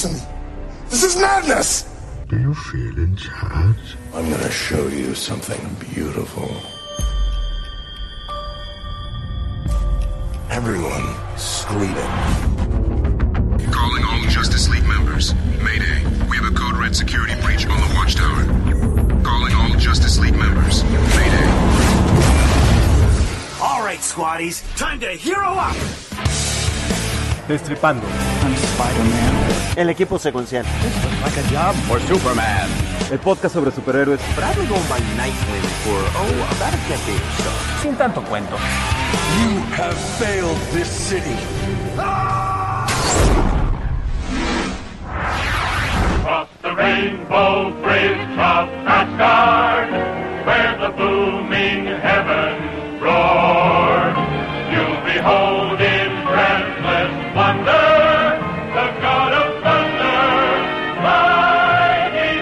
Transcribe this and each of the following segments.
to me. This is madness! Do you feel in charge? I'm gonna show you something beautiful. Everyone sleeping. Calling all Justice League members. Mayday. We have a code red security breach on the watchtower. Calling all Justice League members. Mayday. All right, squaddies. Time to hero up. Destripando. I'm Spider-Man. El equipo secuencial. Like a job for Superman. El podcast sobre superhéroes Probably going by Nightwing for, about a decade or so. sin tanto cuento. You have failed this city. Across the rainbow bridge of Asgard, where the booming heavens roar, you'll behold in breathless wonder the God of thunder, mighty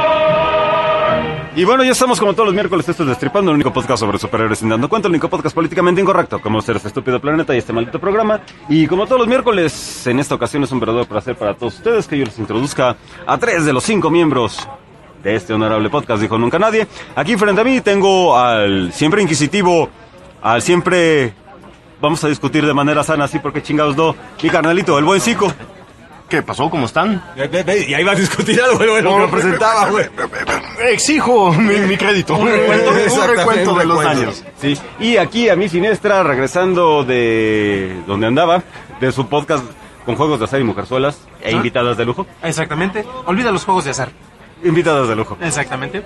Thor. Y bueno, ya estamos como todos los miércoles, esto es Destripando, el único podcast sobre superhéroes sin dando cuenta, el único podcast políticamente incorrecto, como ser este estúpido planeta y este maldito programa. Y como todos los miércoles, en esta ocasión es un verdadero placer para todos ustedes que yo les introduzca a 3 de los 5 miembros de este honorable podcast, dijo nunca nadie. Aquí frente a mí tengo al siempre inquisitivo, al siempre vamos a discutir de manera sana, así porque chingados no, mi carnalito, el buen Zico. ¿Qué pasó? ¿Cómo están? Y ahí va a discutir algo, güey, lo que lo presentaba, güey. Exijo mi crédito. Un recuento de los años. Sí. Y aquí a mi siniestra, regresando de donde andaba, de su podcast con juegos de azar y mujerzuelas e invitadas de lujo. Exactamente. Olvida los juegos de azar. Invitadas de lujo. Exactamente.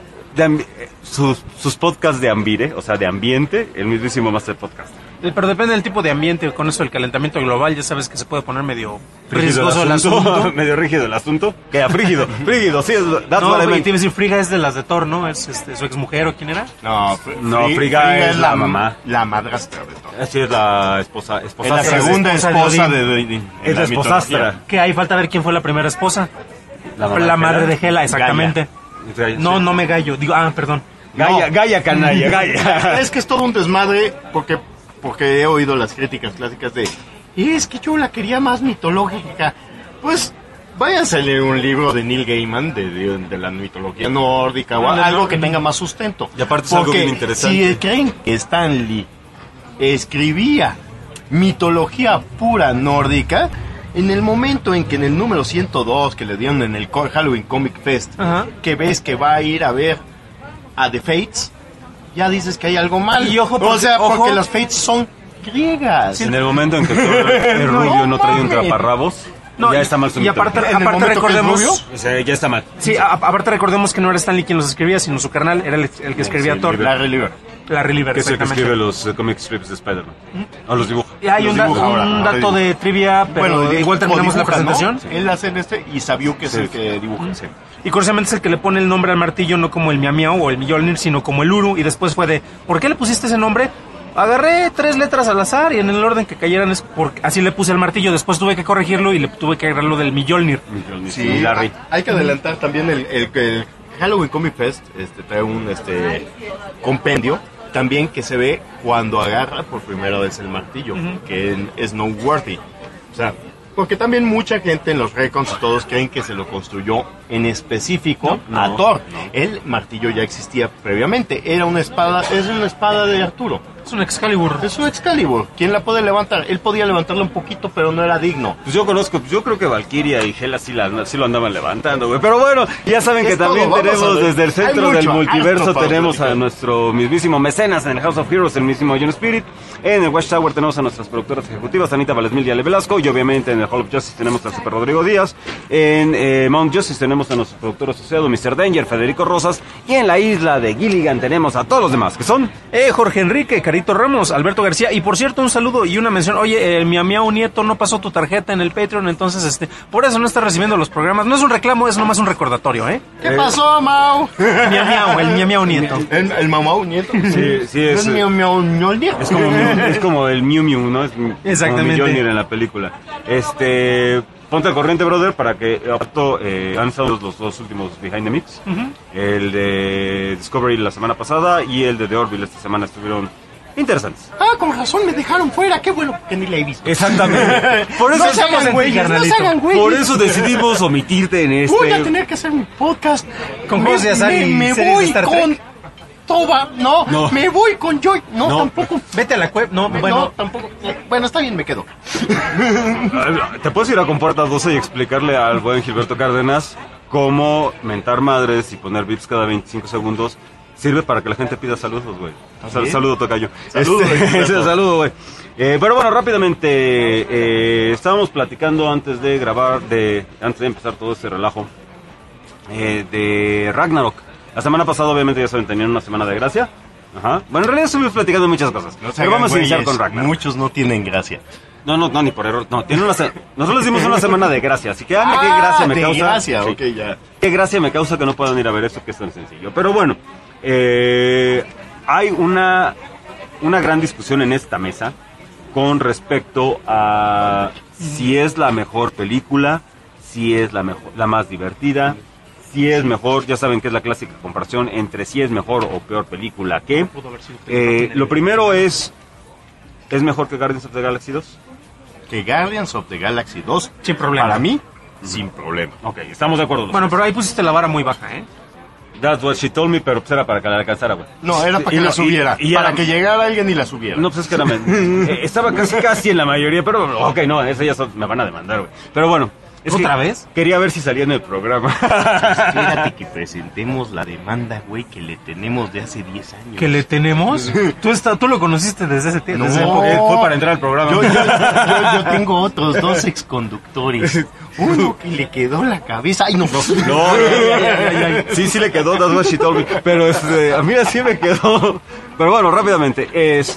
Sus podcasts de ambire, o sea, de ambiente, el mismísimo Master Podcast. Pero depende del tipo de ambiente. Con eso del calentamiento global, ya sabes que se puede poner medio Frígido riesgoso el asunto. Medio rígido el asunto. ¿Qué? Frígido, sí, that's No, what I güey, mean. te iba a decir, Frigga es de las de Thor, ¿no? Es su exmujer o quién era. No, Frigga es la mamá. La madrastra de todo. Así es la esposa. Es la segunda esposa de Es la esposastra. Que ahí falta ver quién fue la primera esposa. La madre de Hela, exactamente. Gaia. No me gallo. Digo, perdón. Gaia, canalla, Gaia. Es que es todo un desmadre porque he oído las críticas clásicas de es que yo la quería más mitológica. Pues váyanse a leer un libro de Neil Gaiman de la mitología nórdica o algo que tenga más sustento. Y aparte es algo bien interesante. Si creen que Stan Lee escribía mitología pura nórdica, en el momento en que en el número 102 que le dieron en el Halloween Comic Fest, que ves que va a ir a ver a The Fates, ya dices que hay algo mal. Y ojo, porque las Fates son griegas. En el momento en que Thor es rubio no trae un traparrabos, ya está mal su Y aparte recordemos... ya está mal. Sí, aparte recordemos que no era Stan Lee quien los escribía, sino su carnal era el que escribía Thor. Larry Lieber. Que es el que escribe los comic strips de Spider-Man. O los dibuja. Y hay un dato de trivia, pero igual terminamos la presentación. ¿No? Él hace y Sabiu, que es el que dibuja. Sí. Y curiosamente es el que le pone el nombre al martillo, no como el Miau Miau o el Mjolnir, sino como el Uru. Y después fue de, ¿por qué le pusiste ese nombre? Agarré 3 letras al azar y en el orden que cayeran así le puse el martillo. Después tuve que corregirlo y le tuve que agregar lo del Mjolnir. Sí, Larry. Hay que adelantar también el Halloween Comic Fest. Trae un compendio también que se ve cuando agarra por primera vez el martillo, que es noteworthy. O sea, porque también mucha gente en los recons y todos creen que se lo construyó en específico a Thor. El martillo ya existía previamente. Es una espada de Arturo. Es un Excalibur. Es un Excalibur. ¿Quién la puede levantar? Él podía levantarla un poquito, pero no era digno. Pues yo creo que Valkyria y Hela sí lo andaban levantando, güey. Pero bueno, ya saben que también tenemos desde el centro del multiverso, tenemos a nuestro mismísimo mecenas en el House of Heroes, el mismísimo John Spirit. En el Watchtower tenemos a nuestras productoras ejecutivas, Anita Valesmil y Ale Velasco. Y obviamente en el Hall of Justice tenemos a Super Rodrigo Díaz. En Mount Justice tenemos a nuestro productor asociado, Mr. Danger, Federico Rosas. Y en la isla de Gilligan tenemos a todos los demás, que son... Jorge Enrique, Carito Ramos, Alberto García. Y por cierto, un saludo y una mención. Oye, el Miau Miau Nieto no pasó tu tarjeta en el Patreon, entonces por eso no está recibiendo los programas. No es un reclamo, es nomás un recordatorio, ¿eh? ¿Qué pasó, Mau? Miau Miau, el Miau Miau Nieto. ¿El Mau Mau Nieto? Sí, es... ¿No es Miau Miau Nieto? Es como el Miu Miu, ¿no? Exactamente. Como Mjolnir en la película. Ponte al corriente, brother, para que han estado los 2 últimos Behind the Mix. El de Discovery la semana pasada y el de The Orville esta semana estuvieron interesantes. Ah, con razón me dejaron fuera, qué bueno que ni la he visto. Exactamente. Por eso No se hagan güeyes, no se hagan güeyes. Por eso decidimos omitirte en este. Voy a tener que hacer mi podcast Con juegos de azar y me series de voy Star Trek. con Toba, no, me voy con Joy, no, tampoco. Vete a la cueva, no, bueno. No, tampoco. Bueno, está bien, me quedo. Te puedes ir a Compuerta 12 y explicarle al buen Gilberto Cárdenas cómo mentar madres y poner bits cada 25 segundos sirve para que la gente pida saludos, güey. Saludo, tocayo. Saludo, güey. Pero bueno, rápidamente, estábamos platicando antes de grabar, antes de empezar todo este relajo, de Ragnarok. La semana pasada, obviamente, ya saben, tenían una semana de gracia. Ajá. Bueno, en realidad estuvimos platicando de muchas cosas. Pero vamos a iniciar con Ragnarok. Muchos no tienen gracia. No, ni por error. No, nosotros les dimos una semana de gracia, así que qué gracia me causa. Gracia, sí. ok, ya. Qué gracia me causa que no puedan ir a ver esto, que es tan sencillo. Pero bueno, hay una gran discusión en esta mesa con respecto a si es la mejor película, si es la más divertida, si es mejor. Ya saben que es la clásica comparación entre si es mejor o peor película que. Lo primero ¿es mejor que Guardians of the Galaxy 2? Que Guardians of the Galaxy 2, Sin problema. para mí, sin problema. Ok, estamos de acuerdo. Bueno, pero ahí pusiste la vara muy baja, ¿eh? That's what she told me, pero pues era para que la alcanzara, güey. No, era para que la subiera. Para que llegara alguien y la subiera. No, pues es que era... estaba casi en la mayoría, pero... Ok, no, esa ya me van a demandar, güey. Pero bueno... ¿Otra vez? Quería ver si salía en el programa. Fíjate que presentemos la demanda, güey, que le tenemos de hace 10 años. ¿Que le tenemos? Tú lo conociste desde ese tiempo. No, fue para entrar al programa. Yo tengo otros 2 exconductores. Uno que le quedó la cabeza. Ay, no. Sí le quedó, that's what she told me. Pero a mí así me quedó. Pero bueno, rápidamente. Es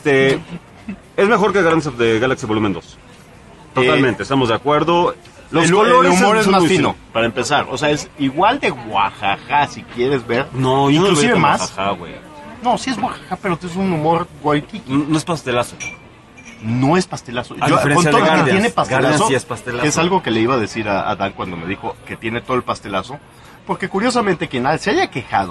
mejor que Guardians of the Galaxy Volumen 2. Totalmente, estamos de acuerdo. El humor es más fino, para empezar. O sea, es igual de guajaja, si quieres ver. No, yo inclusive no más. Guajaja, güey. No, sí es guajaja, pero es un humor guayquiqui. No es pastelazo. No es pastelazo. A diferencia con todo de lo que Guardians. tiene pastelazo, Guardians sí es pastelazo. que es algo que le iba a decir a Dan cuando me dijo que tiene todo el pastelazo. Porque curiosamente quien se haya quejado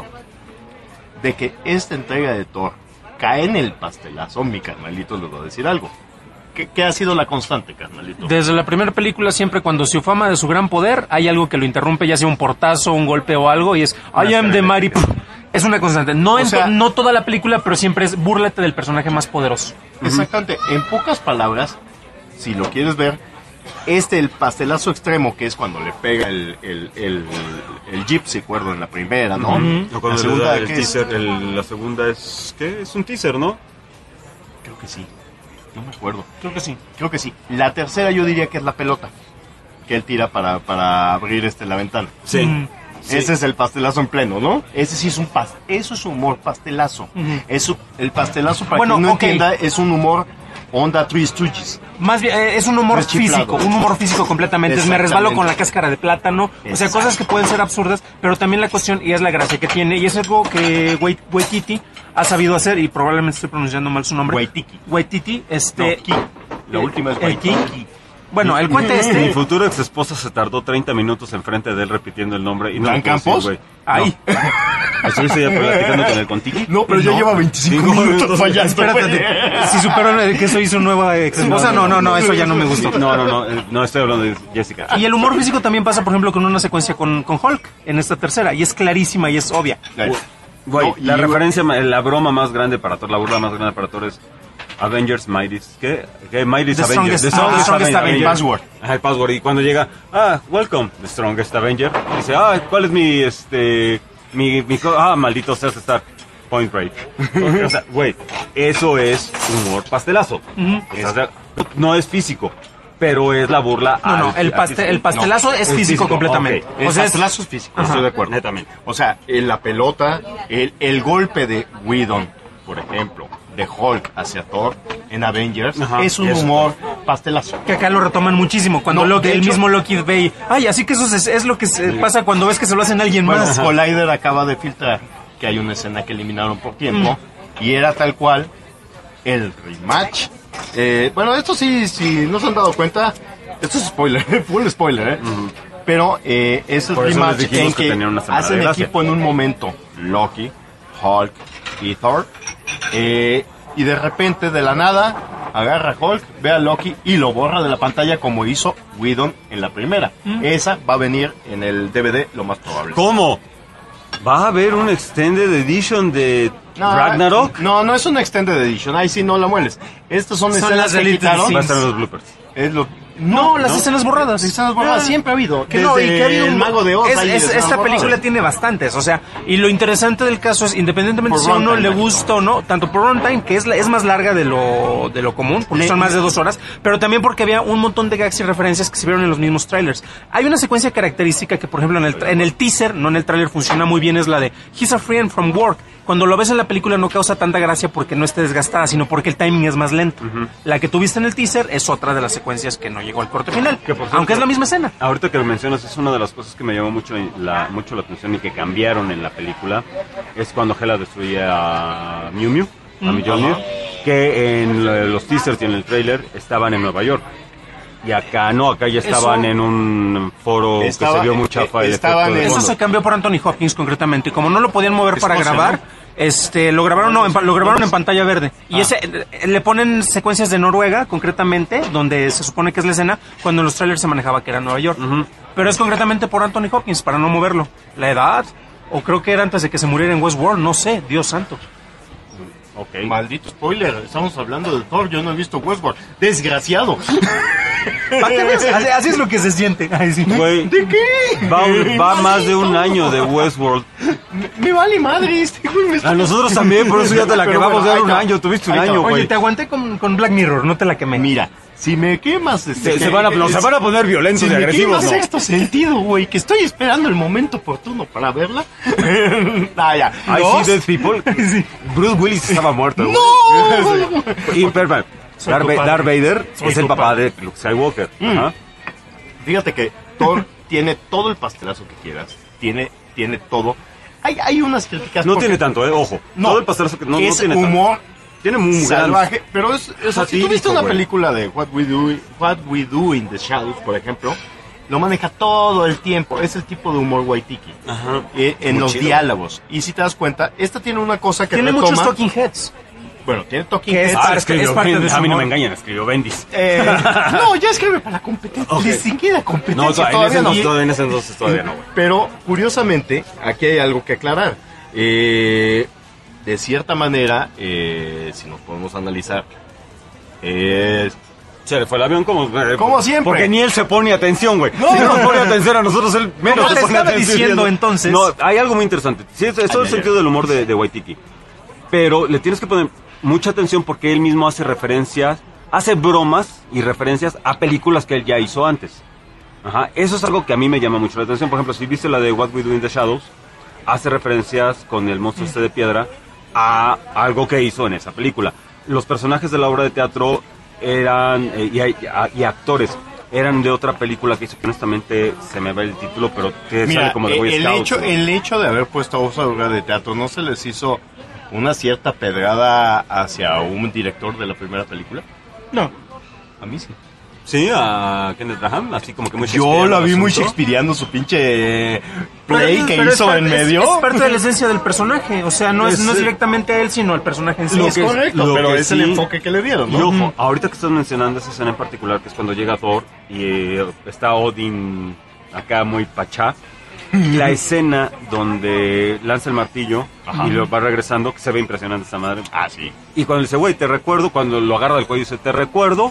de que esta entrega de Thor cae en el pastelazo, mi carnalito le va a decir algo. ¿Qué ha sido la constante, carnalito? Desde la primera película, siempre cuando se ufama de su gran poder, hay algo que lo interrumpe, ya sea un portazo, un golpe o algo, y es I am the mighty. Es una constante. No toda la película, pero siempre es búrlate del personaje más poderoso. Exactamente. En pocas palabras, si lo quieres ver, el pastelazo extremo, que es cuando le pega el Gypsy Cuerdo en la primera, ¿no? La segunda, la segunda es... ¿Qué? Es un teaser, ¿no? Creo que sí. No me acuerdo. Creo que sí. La tercera yo diría que es la pelota que él tira para abrir la ventana. Sí. Ese es el pastelazo en pleno, ¿no? Ese sí es eso es humor pastelazo. El pastelazo, para quien no entienda, es un humor onda Three Stooges. Más bien, es un humor físico, completamente. Me resbalo con la cáscara de plátano. O sea, cosas que pueden ser absurdas, pero también la cuestión, y es la gracia que tiene, y es algo que Waititi ha sabido hacer, y probablemente estoy pronunciando mal su nombre. Waititi, La última es Waititi. Bueno, el cuate Mi futura ex esposa se tardó 30 minutos enfrente de él repitiendo el nombre. Y no ¿Dan Campos? Decir, ¡Ay! No. ¿Estuviste ya platicando con él, con Tiki? No, pero ya lleva 25 minutos fallando. Espérate, si supero que eso hizo nueva ex esposa, no, eso ya no me gustó. No, estoy hablando de Jessica. Y el humor físico también pasa, por ejemplo, con una secuencia con Hulk en esta tercera, y es clarísima y es obvia. Güey, la referencia, la broma más grande para Thor, la burla más grande para Thor es Avengers Mightiest. ¿Qué? Mightiest Avengers. The Strongest Avenger. Password. Ajá, el password. Y cuando llega, welcome, The Strongest Avenger. Dice, ¿cuál es maldito seas Stark. Point Break. O sea, güey, eso es humor pastelazo. No es físico, pero es la burla. El pastelazo es físico completamente. Okay. El pastelazo es físico, estoy de acuerdo. Netamente. O sea, en la pelota, el golpe de Whedon, por ejemplo, de Hulk hacia Thor en Avengers, es un humor pastelazo. Que acá lo retoman muchísimo. Cuando mismo Loki ve, así que eso es lo que pasa cuando ves que se lo hacen a alguien más. Collider acaba de filtrar que hay una escena que eliminaron por tiempo y era tal cual el rematch. Bueno, esto sí, si no se han dado cuenta, esto es spoiler, full spoiler, pero es el rematch en que hacen equipo en un momento Loki, Hulk y Thor. y de repente, de la nada, agarra a Hulk, ve a Loki y lo borra de la pantalla como hizo Whedon en la primera. Esa va a venir en el DVD, lo más probable. ¿Cómo? ¿Va a haber un Extended Edition de Ragnarok? No es una Extended Edition, ahí sí no la mueles. Estas son escenas las que deleted quitaron. scenes. Va a estar en los bloopers. Es lo... No, las escenas borradas. Escenas borradas siempre ha habido. Que no, y que ha habido el un Mago de Oz. hay escenas esta borradas. película tiene bastantes, o sea, y lo interesante del caso es, independientemente Por si a uno runtime, le gusta o no, tanto por runtime, que es más larga de lo común, porque son más de 2 horas, pero también porque había un montón de gags y referencias que se vieron en los mismos trailers. Hay una secuencia característica que, por ejemplo, en el teaser, no en el trailer, funciona muy bien, es la de He's a friend from work. Cuando lo ves en la película no causa tanta gracia porque no esté desgastada, sino porque el timing es más lento. La que tuviste en el teaser es otra de las secuencias que no llegó al corte final, Que, por cierto, aunque es la misma escena. Ahorita que lo mencionas, es una de las cosas que me llamó mucho la atención y que cambiaron en la película. Es cuando Hela destruye a Mew Mew, a Mjolnir, que en los teasers y en el trailer estaban en Nueva York. Y acá no, acá ya estaban en un foro que se vio mucha Eso se cambió por Anthony Hopkins concretamente. Y como no lo podían mover para grabar, lo grabaron en pantalla verde. Y le ponen secuencias de Noruega, concretamente, donde se supone que es la escena, cuando en los trailers se manejaba que era Nueva York. Pero es concretamente por Anthony Hopkins, para no moverlo. La edad, o creo que era antes de que se muriera en Westworld, no sé, Dios santo. Okay. Maldito spoiler, estamos hablando de Thor, yo no he visto Westworld. Desgraciado. Así es lo que se siente. Ay, sí. Güey, ¿De qué? Va más de un año de Westworld. Me vale madre güey. A nosotros también, por eso ya te la Pero quemamos bueno, de un año. Tuviste un año, güey. Oye, te aguanté con Black Mirror, no te la quemé. Mira, si me quemas... Se van a poner violentos si y agresivos, me ¿no? Sexto Sentido, güey, que estoy esperando el momento oportuno para verla. Ya. I see dead people. Bruce Willis estaba muerto. güey. ¡No! Y, perdón, Darth Vader es el papá de Luke Skywalker. Ajá. Fíjate que Thor tiene todo el pastelazo que quieras. Tiene todo. Hay unas críticas. No tiene tanto, ojo. No, todo el pastelazo que no es tiene humor. tanto. Tiene muy Salvaje, pero es, o sea, si tú viste una güey. película de What We Do in the Shadows, por ejemplo, lo maneja todo el tiempo. Es el tipo de humor Waititi. Ajá. En Muy los chido. diálogos. Y si te das cuenta, esta tiene una cosa que Tiene retoma. muchos talking heads. Bueno, tiene talking Que es heads. parte- Escribió es parte Ben- de su a mí no humor. me engañan, escribió Bendis. No, ya escribe para la competencia. Ok. Ni siquiera No, competencia. en ese Y- en ese entonces todavía no, güey. Pero, curiosamente, aquí hay algo que aclarar. De cierta manera, si nos podemos analizar, Se le fue el avión Como siempre. Porque ni él se pone atención, güey. Si no nos pone atención a nosotros, él menos Como se te pone estaba atención. diciendo, entonces. No, hay algo muy interesante. Sí, es todo el sentido del humor de Waititi. Pero le tienes que poner mucha atención porque él mismo hace referencias, hace bromas y referencias a películas que él ya hizo antes. Ajá. Eso es algo que a mí me llama mucho la atención. Por ejemplo, si viste la de What We Do in the Shadows, hace referencias con el monstruo este de piedra a algo que hizo en esa película. Los personajes de la obra de teatro eran y actores eran de otra película que hizo, que honestamente se me va el título, pero que mira, sale como de Boy Scouts, ¿no? el hecho de haber puesto a obra de teatro, ¿no se les hizo una cierta pedrada hacia un director de la primera película? No. A mí sí. Sí, a Kenneth Branagh, así como que muy Yo la vi muy asunto. shakespeareano, su pinche play que Pero hizo en medio. Es parte de la esencia del personaje. O sea, no es directamente a él, sino al personaje en sí. Lo Es que es correcto, lo pero que es el sí- enfoque que le dieron, Y ¿no? ojo, ahorita que estás mencionando esa escena en particular, que es cuando llega Thor y está Odin acá muy pachá, la escena donde lanza el martillo y lo va regresando, que se ve impresionante esta madre. Ah, sí. Y cuando le dice, güey, te recuerdo, cuando lo agarra del cuello dice, te recuerdo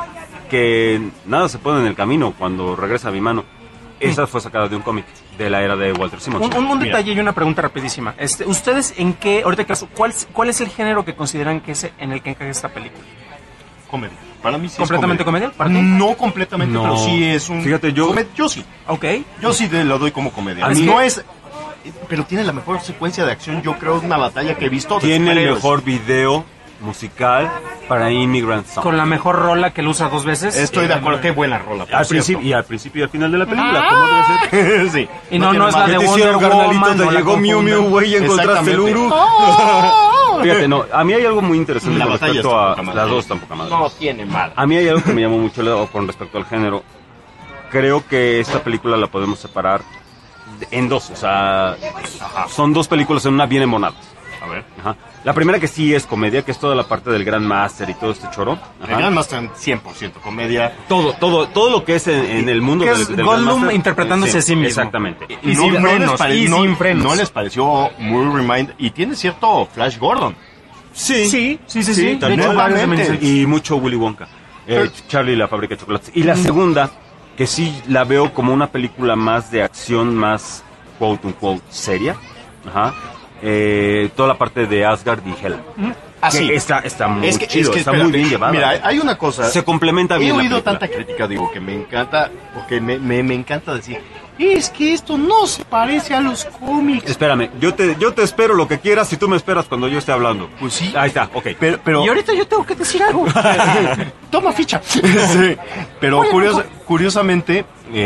que nada se pone en el camino cuando regresa a mi mano. Esa fue sacada de un cómic de la era de Walter Simonson. Un Mira. detalle y una pregunta rapidísima. ¿Ustedes en qué, ahorita que cuál es el género que consideran que es en el que encaja esta película? Comedia. Para mí sí ¿Completamente es comedia. comedia? ¿Para ti? No completamente, No. pero sí es un... Fíjate, yo- Yo sí. Ok. Yo sí lo doy como comedia. A mí- No es... Pero tiene la mejor secuencia de acción, yo creo, de una batalla que he visto. de Tiene el superhéroes. mejor video musical para Immigrant Song. Con la mejor rola que lo usa 2 veces. Estoy de acuerdo, qué buena rola. por Al cierto. principio y al final de la película, ¿cómo debe ser? Sí. Y no es la ¿Qué de te Wonder hicieron, carnalito? Woman, Te no la llegó Miu confundan. Miu, güey, y encontraste el Exactamente. Uru. Fíjate, no, a mí hay algo muy interesante La con batalla respecto está a... poca madre. Las dos tampoco madre. No tiene mal. A mí hay algo que me llamó mucho con respecto al género. Creo que esta película la podemos separar en dos, o sea, son dos películas en una bien embonadas. A ver. Ajá. La primera que sí es comedia, que es toda la parte del Grandmaster y todo este choro. El Grandmaster 100% comedia. Todo lo que es en el mundo del Gollum Grandmaster, interpretándose a sí mismo. Exactamente. Y sin frenos. ¿No les pareció muy remind? Y tiene cierto Flash Gordon. Sí. Totalmente. Y mucho Willy Wonka. Charlie y la fábrica de chocolates. Y la segunda, que sí la veo como una película más de acción, más quote unquote seria. Ajá. Toda la parte de Asgard y Hela. Así. Está muy chido, está muy bien llevada. Mira, hay una cosa. Se complementa bien. He oído tanta crítica, digo, que me encanta, porque me encanta decir, es que esto no se parece a los cómics. Espérame, yo te espero lo que quieras si tú me esperas cuando yo esté hablando. Pues sí. Ahí está, ok. Pero y ahorita yo tengo que decir algo. Toma ficha. Sí. Pero curiosamente,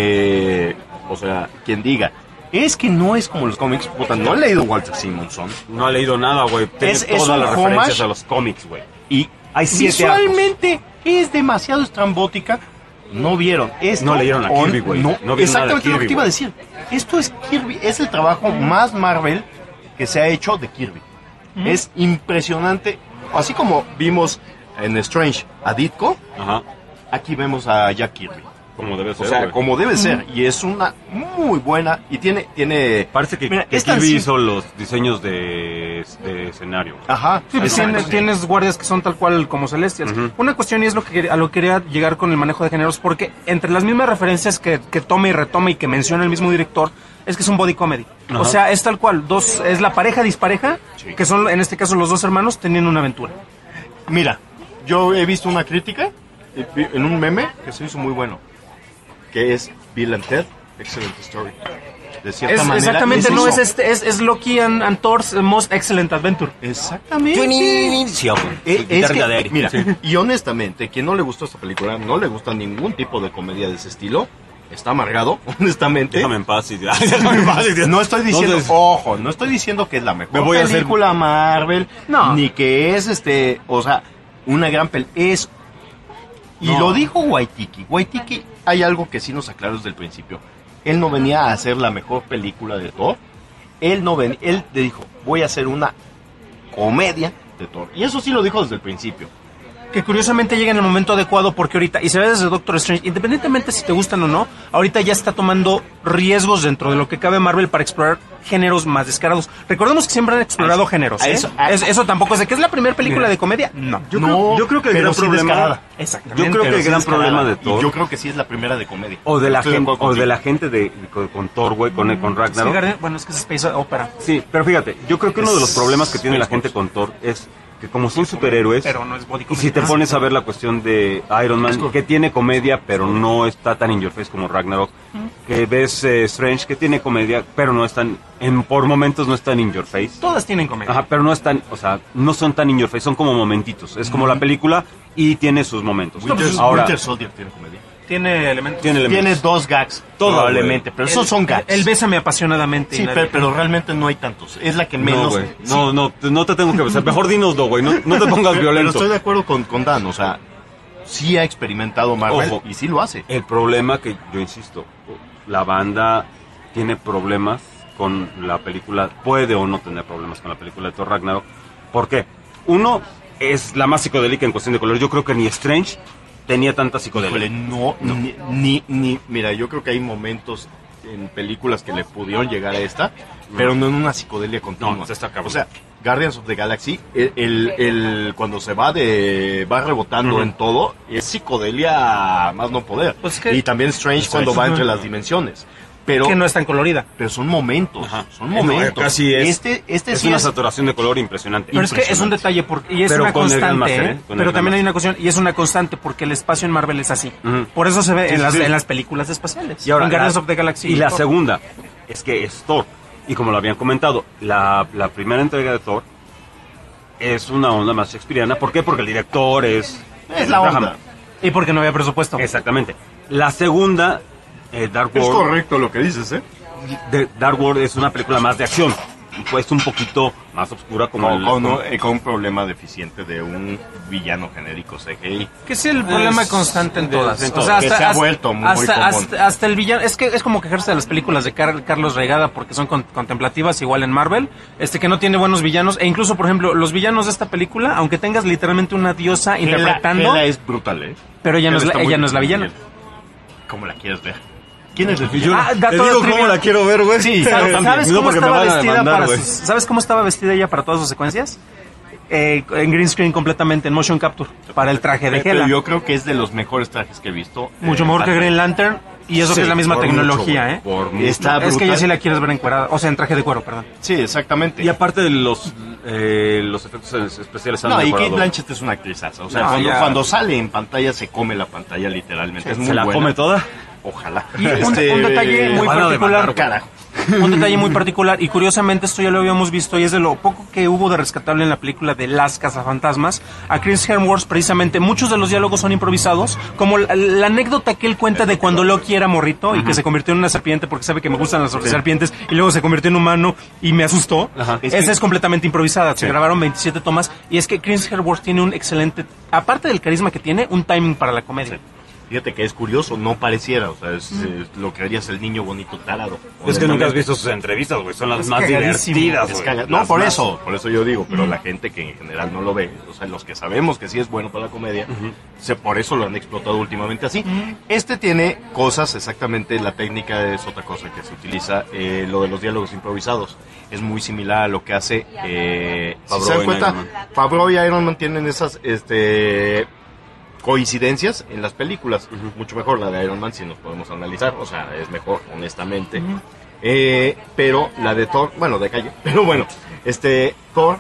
o sea, quien diga, es que no es como los cómics, puta, no he leído Walter Simonson. No he leído nada, güey. Tiene todas las referencias a los cómics, güey. Y hay 7 visualmente es demasiado estrambótica. No vieron esto. No leyeron a Kirby, güey. No exactamente Kirby, lo que te iba a decir. Esto es Kirby, es el trabajo más Marvel que se ha hecho de Kirby. Es impresionante. Así como vimos en Strange a Ditko, aquí vemos a Jack Kirby. Como debe ser. O sea, como debe ser. Y es una muy buena. Y tiene. Parece que Kirby hizo los diseños de escenario. Ajá. Sí, pues tienes guardias que son tal cual como Celestials. Una cuestión, y es a lo que quería llegar con el manejo de géneros, porque entre las mismas referencias que toma y retoma y que menciona el mismo director, es que es un body comedy. O sea, es tal cual. Es la pareja dispareja, que son en este caso los dos hermanos teniendo una aventura. Mira, yo he visto una crítica en un meme que se hizo muy bueno, que es Bill and Ted, Excellent Story. De cierta manera. Exactamente, no es Loki and Thor's Most Excellent Adventure. Exactamente. Sí, es que, mira, y honestamente, quien no le gustó esta película, no le gusta ningún tipo de comedia de ese estilo, está amargado, honestamente. Déjame en paz. No estoy diciendo, ojo, no estoy diciendo que es la mejor película Marvel, ni que es o sea, una gran película. Y lo dijo Waititi. Waititi, hay algo que sí nos aclaró desde el principio. Él no venía a hacer la mejor película de Thor. Él le dijo, voy a hacer una comedia de Thor. Y eso sí lo dijo desde el principio. Que curiosamente llega en el momento adecuado, porque ahorita, y se ve desde Doctor Strange, independientemente si te gustan o no, ahorita ya está tomando riesgos dentro de lo que cabe Marvel para explorar géneros más descarados. Recordemos que siempre han explorado géneros. Eso tampoco es de que es la primera película de comedia. No. Yo creo que el gran problema. Exactamente. Yo creo que el gran problema de Thor. Yo creo que sí es la primera de comedia. O de la gente con Thor, güey, con Ragnarok. Sí, bueno, es que es Space Opera. Sí, pero fíjate, yo creo que uno de los problemas que tiene la gente con Thor es que como son superhéroes, pero no es body y si te pones a ver la cuestión de Iron Man, que tiene comedia, pero no está tan in your face como Ragnarok, que ves Strange, que tiene comedia, pero no están, por momentos no están in your face. Todas tienen comedia. Ajá, pero no están, o sea, no son tan in your face, son como momentitos. Es como la película y tiene sus momentos. Winter Soldier tiene comedia. Tiene elementos. Tiene 2 gags, probablemente, pero esos son gags. El Bésame apasionadamente. Sí, pero realmente no hay tantos. Es la que menos. No, no te tengo que besar. Mejor dinos güey. No te pongas violento. Pero estoy de acuerdo con Dan. O sea, sí ha experimentado Marvel y sí lo hace. El problema que yo insisto, la banda tiene problemas con la película. Puede o no tener problemas con la película de Thor Ragnarok. ¿Por qué? Uno, es la más psicodélica en cuestión de color. Yo creo que ni Strange tenía tanta psicodelia. No. Mira, yo creo que hay momentos en películas que le pudieron llegar a esta, pero no en una psicodelia continua. No, se está acabando. O sea, Guardians of the Galaxy, cuando se va rebotando en todo, es psicodelia más no poder. Pues y también Strange cuando va entre las dimensiones. Pero, que no es tan colorida. Pero son momentos. Son momentos. Casi es. Es una saturación de color impresionante. Pero es que es un detalle y es una constante. Pero también hay una cuestión, y es una constante porque el espacio en Marvel es así. Por eso se ve en las películas espaciales. Y ahora, en Guardians of the Galaxy. Y la segunda es que es Thor. Y como lo habían comentado, la primera entrega de Thor es una onda más shakespeariana. ¿Por qué? Porque el director es la onda. Y porque no había presupuesto. Exactamente. La segunda, Dark World. Es correcto lo que dices, Dark World es una película más de acción. pues un poquito más oscura como con un problema deficiente de un villano genérico CGI. Que es el problema constante en todas. O sea, que se ha vuelto muy común. Hasta el villano, es que es como quejarse de las películas de Carlos Reigada porque son contemplativas, igual en Marvel, que no tiene buenos villanos, e incluso, por ejemplo, los villanos de esta película, aunque tengas literalmente una diosa interpretando... Hela es brutal, pero ella no es la villana. ¿Cómo la quieres ver? ¿Quién es el villano? Te digo cómo la quiero ver, güey. Sí, ¿sabes cómo estaba vestida ¿Sabes cómo estaba vestida ella para todas sus secuencias? En green screen completamente, en motion capture, para el traje de Hela. Yo creo que es de los mejores trajes que he visto. Mucho mejor que Green Lantern, y eso que es la misma tecnología, Está es que ya sí la quieres ver encuerada, o sea, en traje de cuero, perdón. Sí, exactamente. Y aparte de los efectos especiales han y mejorado. Kate Blanchett es una actrizaza. O sea, cuando sale en pantalla se come la pantalla literalmente. Es muy ¿Se la buena. come toda? Ojalá. Y un detalle muy particular, carajo. un detalle muy particular, y curiosamente esto ya lo habíamos visto y es de lo poco que hubo de rescatable en la película de Las Cazafantasmas. A Chris Hemsworth, precisamente, muchos de los diálogos son improvisados, como la anécdota que él cuenta de cuando Loki era morrito y que se convirtió en una serpiente porque sabe que me gustan las serpientes, y luego se convirtió en humano y me asustó. Esa es completamente improvisada. Se grabaron 27 tomas, y es que Chris Hemsworth tiene un excelente, aparte del carisma que tiene, un timing para la comedia. Fíjate que es curioso, no pareciera, o sea, es lo que harías el niño bonito tarado. Es que nunca has visto sus entrevistas, güey, son las más divertidas, güey. No, por eso yo digo, pero la gente que en general no lo ve, o sea, los que sabemos que sí es bueno para la comedia, por eso lo han explotado últimamente así. Este tiene cosas, exactamente, la técnica es otra cosa que se utiliza, lo de los diálogos improvisados, es muy similar a lo que hace, si se dan cuenta, Favreau y Iron Man tienen esas, coincidencias en las películas, mucho mejor la de Iron Man si nos podemos analizar, o sea, es mejor, honestamente, pero la de Thor, bueno, de calle, pero bueno, Thor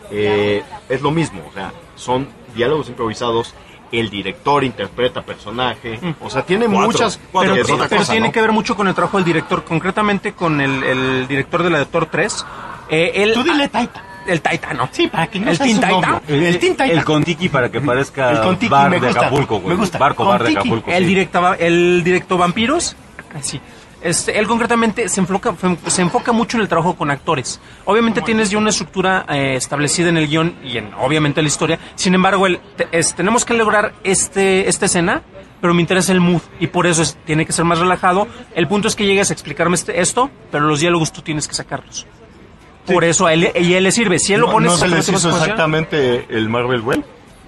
es lo mismo, o sea, son diálogos improvisados, el director interpreta personaje, o sea, tiene muchas... Pero tiene que ver mucho con el trabajo del director, concretamente con el director de la de Thor 3. Tú dile Taika. El Taita, ¿no? Sí, para que no el sea Teen su Taita. novio. El Teen Taita. El Contiki para que parezca el Contiki, bar me de gusta, Acapulco, güey. Me gusta. Barco, bar de Acapulco. El directo Vampiros. Así. Él concretamente se enfoca mucho en el trabajo con actores. Obviamente tienes ya una estructura establecida en el guión y obviamente en la historia. Sin embargo, tenemos que lograr esta escena, pero me interesa el mood y por eso tiene que ser más relajado. El punto es que llegues a explicarme esto, pero los diálogos tú tienes que sacarlos. Por eso a él le sirve. Si él lo pone... ¿No se les hizo exactamente el Marvel Well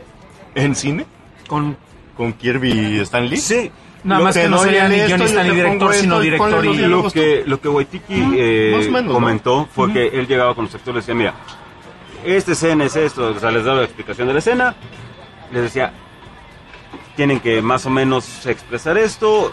en cine? Con Kirby y Stan Lee. Sí. Nada más que no sería ni guionista ni director, sino director. Y lo que Waititi comentó fue que él llegaba con los actores y decía, mira, esta escena es esto, o sea, les daba la explicación de la escena, les decía, tienen que más o menos expresar esto,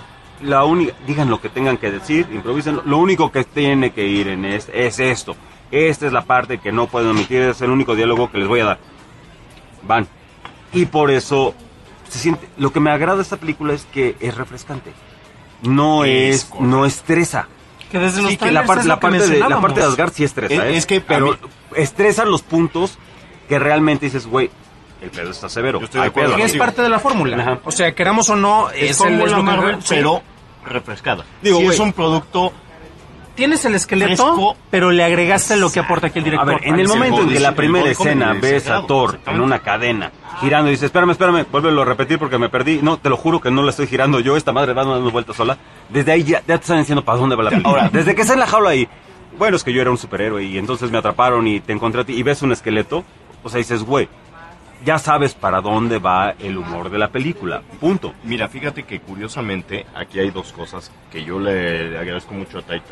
digan lo que tengan que decir, improvisen, lo único que tiene que ir en es esto. Esta es la parte que no pueden omitir, es el único diálogo que les voy a dar. Van. Y por eso se siente. Lo que me agrada de esta película es que es refrescante. No estresa. Que desde los que la parte de Asgard sí estresa. Pero estresa los puntos que realmente dices, güey, el pedo está severo. Yo estoy de acuerdo. Que es parte de la fórmula. Ajá. O sea, queramos o no, es fórmula Marvel, pero refrescada. Digo, es un producto. Tienes el esqueleto, fresco, pero le agregaste lo que aporta aquí el director. A ver, en el momento en que la primera escena ves a Thor en una cadena girando y dices, espérame, vuélvelo a repetir porque me perdí. No, te lo juro que no la estoy girando yo, esta madre va dando vueltas sola. Desde ahí ya te están diciendo para dónde va la película. Ahora, desde que está en la jaula ahí, bueno, es que yo era un superhéroe y entonces me atraparon y te encontré a ti y ves un esqueleto, o sea, dices, güey, ya sabes para dónde va el humor de la película, punto. Mira, fíjate que curiosamente aquí hay dos cosas que yo le agradezco mucho a Taika.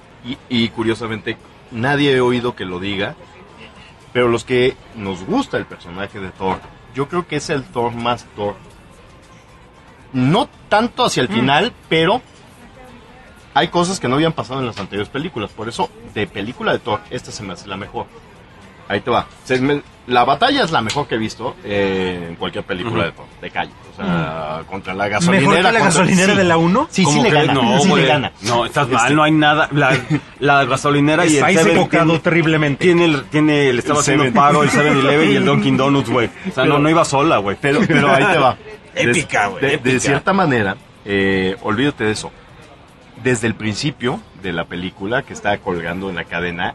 Y curiosamente nadie he oído que lo diga, pero los que nos gusta el personaje de Thor, yo creo que es el Thor más Thor. No tanto hacia el final, pero hay cosas que no habían pasado en las anteriores películas. Por eso, de película de Thor, esta se me hace la mejor. Ahí te va. La batalla es la mejor que he visto en cualquier película de Thor, de calle. O sea, contra la gasolinera. ¿Mejor que la gasolinera de la 1? Sí, sí le gana. No, sí le gana. No, estás mal, no hay nada. La gasolinera y el Seven se equivocado terriblemente. Le estaba haciendo paro el 7-Eleven y el Dunkin' Donuts, güey. O sea, no iba sola, güey. Pero ahí te va. Épica, güey. De cierta manera, olvídate de eso. Desde el principio de la película, que está colgando en la cadena,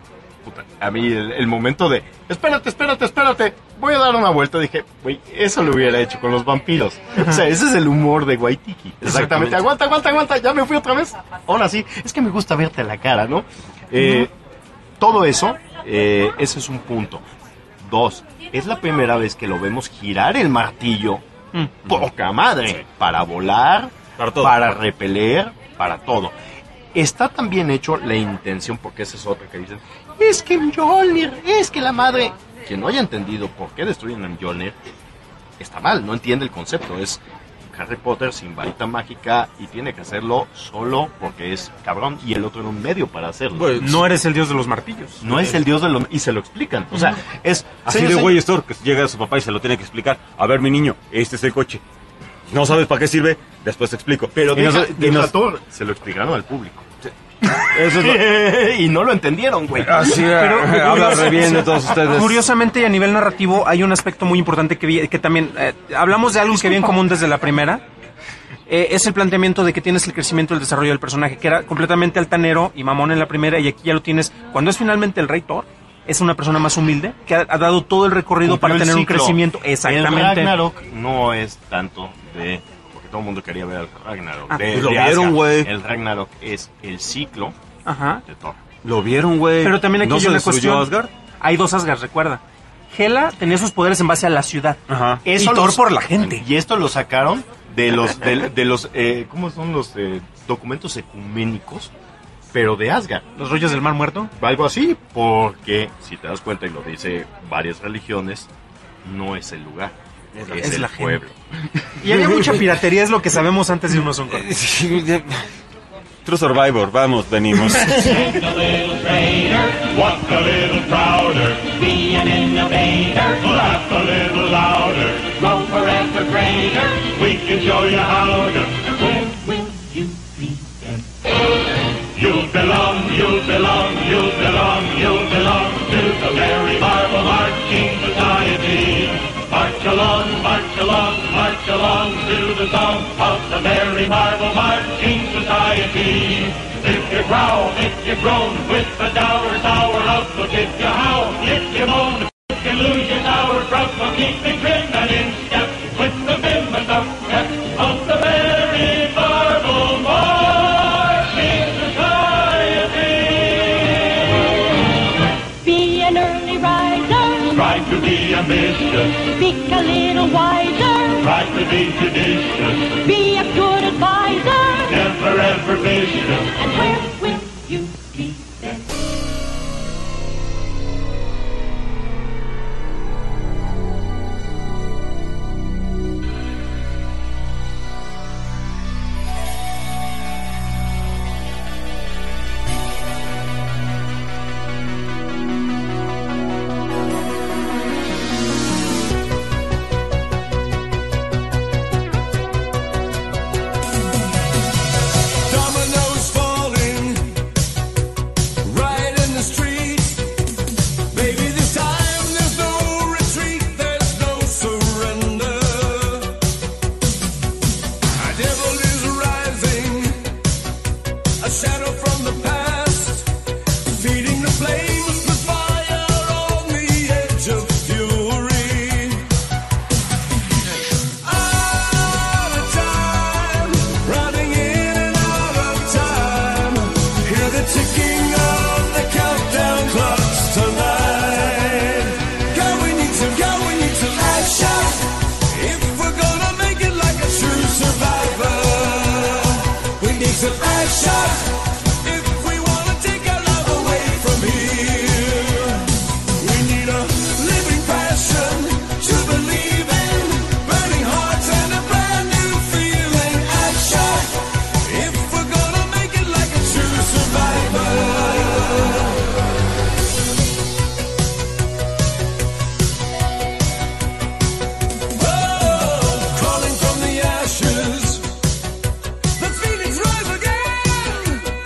puta, a mí el momento de, espérate, voy a dar una vuelta, dije, güey, eso lo hubiera hecho con los vampiros. O sea, ese es el humor de Waititi. Exactamente. Aguanta, ya me fui otra vez. Ahora sí, es que me gusta verte la cara, ¿no? Todo eso, ese es un punto. 2, es la primera vez que lo vemos girar el martillo, poca madre, para volar, para repeler, para todo. Está también hecho la intención, porque esa es otra que dicen, es que Mjolnir, es que la madre... Quien no haya entendido por qué destruyen a Mjolnir, está mal, no entiende el concepto. Es Harry Potter sin varita mágica y tiene que hacerlo solo porque es cabrón y el otro era un medio para hacerlo. Pues, no eres el dios de los martillos. No es el dios de los... Y se lo explican. O sea, es... Así de güey Thor, que llega a su papá y se lo tiene que explicar. A ver, mi niño, este es el coche. No sabes para qué sirve, después te explico. Pero Thor se lo explicaron al público. Eso es y no lo entendieron, güey. Así pero habla re bien de todos ustedes. Curiosamente, y a nivel narrativo, hay un aspecto muy importante que también... hablamos de algo que había en común desde la primera. Es el planteamiento de que tienes el crecimiento y el desarrollo del personaje, que era completamente altanero y mamón en la primera, y aquí ya lo tienes. Cuando es finalmente el Rey Thor, es una persona más humilde, que ha dado todo el recorrido para tener un crecimiento. Exactamente. El Ragnarok no es tanto de... Todo el mundo quería ver el Ragnarok. Lo vieron, güey. El Ragnarok es el ciclo de Thor. Lo vieron, güey. Pero también aquí ¿No hay se una destruyó cuestión. Asgard? Hay 2 Asgard, recuerda. Hela tenía sus poderes en base a la ciudad. Ajá. Y Thor por la gente. Y esto lo sacaron de los ¿cómo son los documentos ecuménicos? Pero de Asgard. ¿Los rollos del Mar Muerto? Algo así, porque si te das cuenta y lo dice varias religiones, no es el lugar. Es el la pueblo. Y había mucha piratería, es lo que sabemos antes de irnos a un corte. True Survivor, vamos, venimos. Walk a little prouder, be an innovator, laugh a little louder, grow forever greater, we can show you how to. Where will you be then? You belong to the Merry Marble Marching Society. March along to the song of the Merry Marble Marching Society. If you growl, if you groan, with the dour sour outlook, if you howl, if you moan, if you lose your sour truck, well, keep it trim and in step with the vim and the step of the Merry Marble Marching Society. Be an early riser. Strive to be ambitious. Speak a little wiser. Try to be judicious. Be a good advisor. Never ever vicious. And where will you be then? Crawling from the ashes, the phoenix rise again.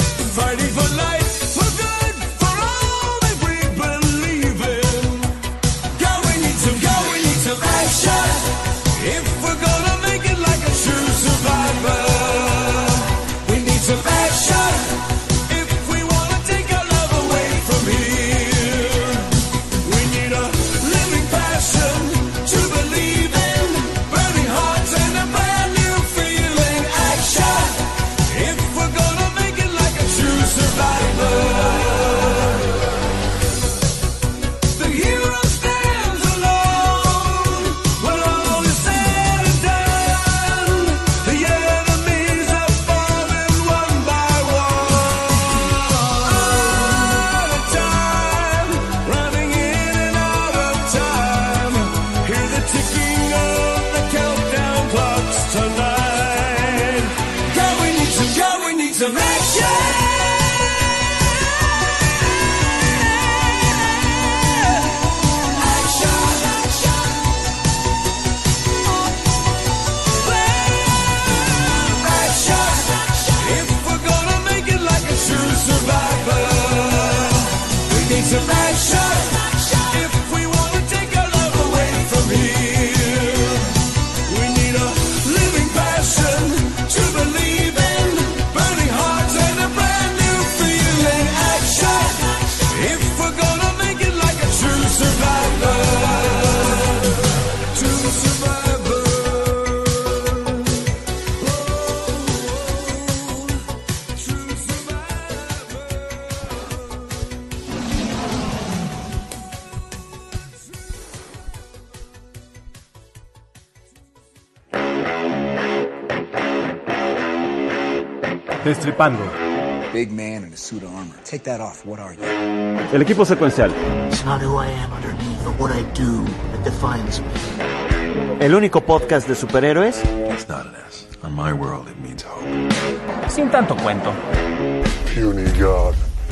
Destripando. Big man in a suit of armor. Take that off. What are you? El equipo secuencial. It's not who I am underneath, but what I do that defines me. El único podcast de superhéroes. It's not an S. On my world, it means hope. Sin tanto cuento. Puny God.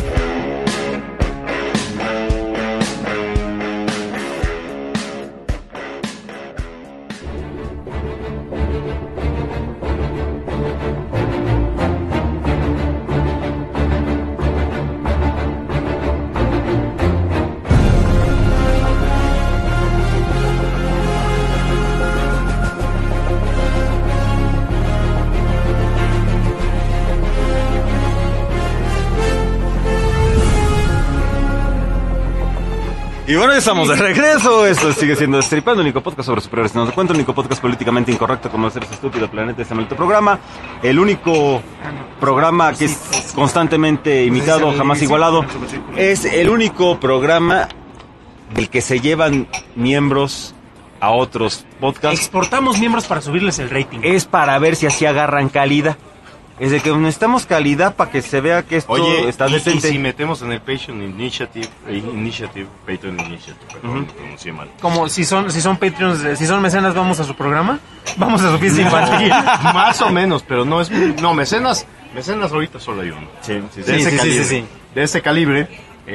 Y bueno, ya estamos de regreso. Esto sigue siendo Destripando, el único podcast sobre superhéroes. Si no se cuenta, el único podcast políticamente incorrecto como Ser Estúpido Planeta, este maldito programa. El único programa que es constantemente imitado, jamás igualado. Es el único programa del que se llevan miembros a otros podcasts. Exportamos miembros para subirles el rating. Es para ver si así agarran calidad. Es de que necesitamos calidad para que se vea que esto está decente. Y si metemos en el Patreon Initiative, Patreon Initiative, perdón, pronuncié mal. Como si son Patreons, si son mecenas, vamos a su programa, vamos a su fiesta infantil. Más o menos, pero no es, no, mecenas ahorita solo hay uno. Sí. De ese calibre,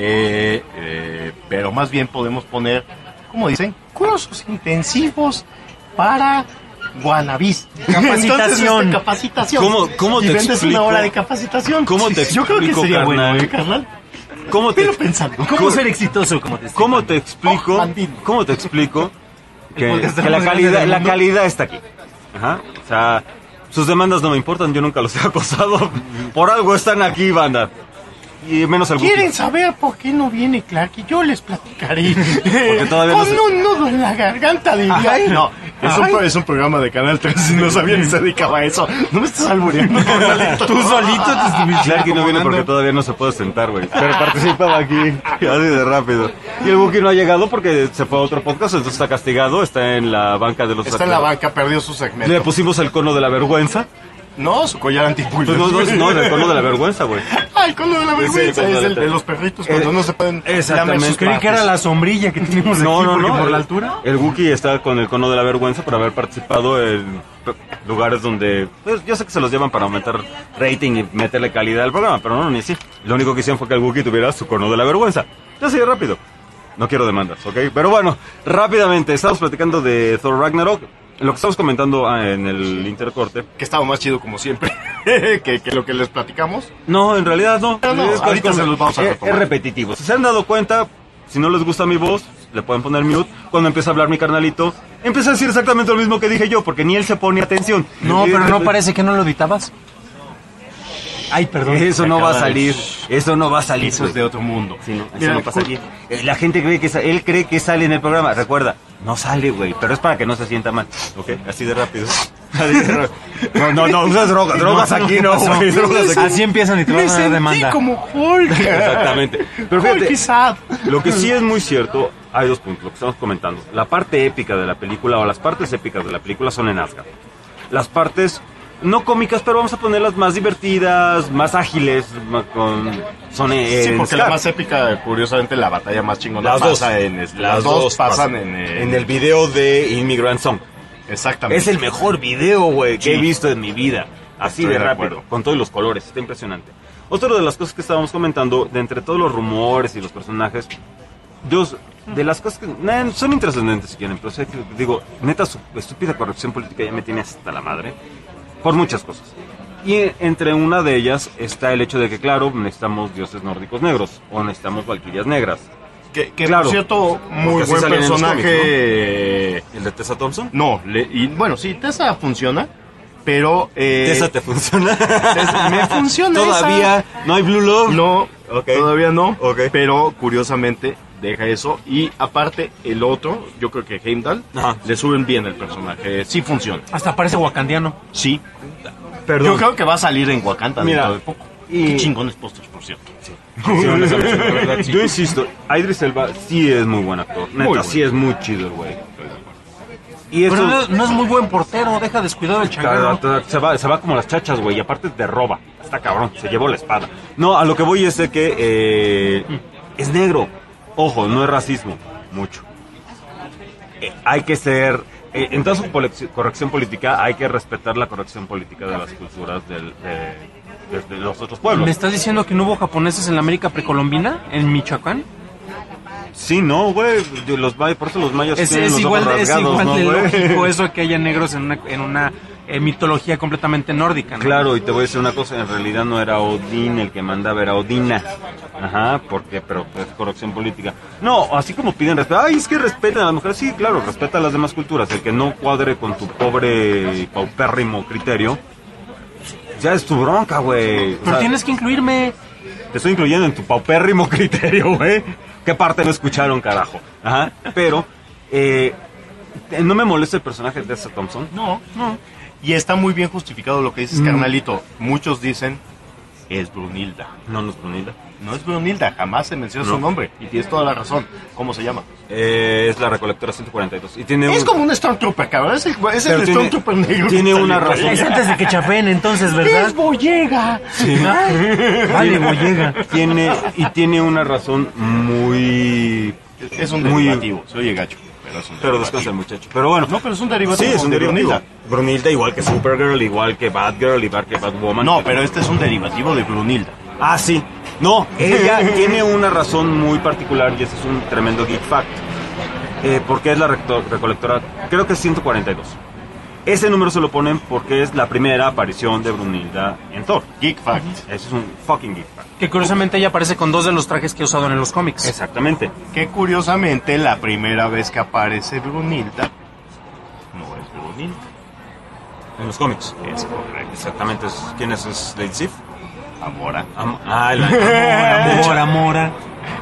pero más bien podemos poner, ¿cómo dicen? Cursos intensivos para Guanabis. Capacitación. Entonces, capacitación. ¿Cómo y te vendes explico? una hora de capacitación. ¿Cómo te explico, Yo creo que sería carnal? bueno, carnal. ¿Cómo te pensando. ¿Cómo ser exitoso? ¿Cómo te explico? ¿Cómo te explico que la calidad está aquí? Ajá. O sea, sus demandas no me importan, yo nunca los he acosado. Por algo están aquí, banda. Y menos el ¿Quieren Wookiee. saber por qué no viene Clark? Y yo les platicaré. Porque todavía no Con un nudo en la garganta de No, es un programa de Canal 3. No sabía ni se dedicaba a eso. No me estás albureando, carnalito. Tú solito te estuviste. Clark no viene porque todavía no se puede sentar, güey. Pero participaba aquí, así de rápido. Y el Wookiee no ha llegado porque se fue a otro podcast, entonces está castigado, está en la banca de los... Está en la banca, perdió su segmento. Le pusimos el cono de la vergüenza. No, su collar antipulgas. Pues no, el cono de la vergüenza, güey. Ah, el cono de la vergüenza es el de los perritos cuando no se pueden... Exactamente. Creí que era la sombrilla que tenemos aquí porque por la altura. El Wookiee está con el cono de la vergüenza por haber participado en lugares donde... Pues yo sé que se los llevan para aumentar rating y meterle calidad al programa, pero no, ni así. Lo único que hicieron fue que el Wookiee tuviera su cono de la vergüenza. Ya sigue rápido. No quiero demandas, ¿ok? Pero bueno, rápidamente, estamos platicando de Thor Ragnarok. Lo que estamos comentando en el intercorte. Que estaba más chido como siempre que lo que les platicamos. No, en realidad no. Ahorita se los vamos a retomar. Es repetitivo. Si se han dado cuenta, si no les gusta mi voz, le pueden poner mute. Cuando empieza a hablar mi carnalito, empieza a decir exactamente lo mismo que dije yo, porque ni él se pone atención. No, pero no parece que no lo editabas. Ay, perdón. Eso no va a salir. Eso no va a salir. Eso es de otro mundo. Sí, no, eso no pasa aquí. La gente cree que él cree que sale en el programa. Recuerda, no sale, güey. Pero es para que no se sienta mal. ¿Ok? Así de rápido. No usas drogas. Drogas aquí no, güey. Así empiezan y te van a dar demanda. Como Hulk. Exactamente. Pero fíjate, lo que sí es muy cierto, hay dos puntos, lo que estamos comentando. La parte épica de la película, o las partes épicas de la película son en Asgard. Las partes... no cómicas, pero vamos a ponerlas más divertidas, más ágiles, son sí, porque la más épica, curiosamente, la batalla más chingona las dos pasan en el video de Immigrant Song. Exactamente. Es el mejor video, güey, que he visto en mi vida. Así Estoy de de rápido, acuerdo. con todos los colores, está impresionante. Otra de las cosas que estábamos comentando, de entre todos los rumores y los personajes, de las cosas que son intrascendentes si quieren, pero sé que, digo, neta, su estúpida corrección política ya me tiene hasta la madre. Por muchas cosas. Y entre una de ellas está el hecho de que, claro, necesitamos dioses nórdicos negros. O necesitamos valquirias negras. Que claro, por cierto, muy buen personaje. ¿El de Tessa Thompson? No, y bueno, sí, Tessa funciona. Pero... ¿Tessa te funciona? Me funciona. ¿Todavía esa. no hay Blue Love? No, okay. Todavía no. Okay. Pero curiosamente deja eso. Y aparte, el otro, yo creo que Heimdall, le suben bien el personaje. Sí funciona. Hasta parece wakandiano. Sí. Perdón. Yo creo que va a salir en Wakanda dentro de poco. Qué chingones pósters, por cierto. Sí. Yo insisto, Idris Elba sí es muy buen actor. Neta, sí es muy chido el güey. Y eso, pero no es muy buen portero, deja descuidado el changarro. se va como las chachas, güey, y aparte te roba. Está cabrón, se llevó la espada. No, a lo que voy es de que es negro. Ojo, no es racismo, mucho. Hay que ser... en toda su corrección política hay que respetar la corrección política de las culturas de los otros pueblos. ¿Me estás diciendo que no hubo japoneses en la América precolombina, en Michoacán? Sí, no, güey, por eso los mayas tienen los ojos rasgados, es igual ¿no, de güey? lógico eso que haya negros en una mitología completamente nórdica, ¿no? Claro, y te voy a decir una cosa, en realidad no era Odín el que mandaba, era Odina. Ajá, pero es corrección política. No, así como piden respeto, ay, es que respetan a las mujeres, sí, claro, respeta a las demás culturas, el que no cuadre con tu pobre paupérrimo criterio, ya es tu bronca, güey. Pero tienes que incluirme. Te estoy incluyendo en tu paupérrimo criterio, güey. ¿Qué parte no escucharon, carajo? Ajá, pero no me molesta el personaje de Tessa Thompson. No. Y está muy bien justificado lo que dices, carnalito. Muchos dicen, es Brunilda. No es Brunilda. No es Brunilda, jamás se menciona su nombre. Y tienes toda la razón. ¿Cómo se llama? Es la recolectora 142. Y tiene es como un Stormtrooper, cabrón. Es el Stormtrooper negro. Tiene una razón. Es antes de que chapeen, entonces, ¿verdad? ¡Es Boyega! Sí. Vale, Boyega. Tiene una razón muy... Es un derivativo. Se oye gacho. Pero descansa el muchacho. Pero bueno. No, pero es un derivativo. Sí, es un derivativo. Brunilda igual que Supergirl, igual que Batgirl, igual que Batwoman. No, pero este es un derivativo de Brunilda. Ah, sí. No, ella tiene una razón muy particular y ese es un tremendo geek fact. Porque es la recolectora, creo que es 142. Ese número se lo ponen porque es la primera aparición de Brunilda en Thor. Geek fact. Ese es un fucking geek fact. Que curiosamente ella aparece con 2 de los trajes que ha usado en los cómics. Exactamente. Que curiosamente la primera vez que aparece Brunilda no es Brunilda. En los cómics. Es correcto. Exactamente. ¿Quién es? ¿Es Lady Sif? Amora. Amora.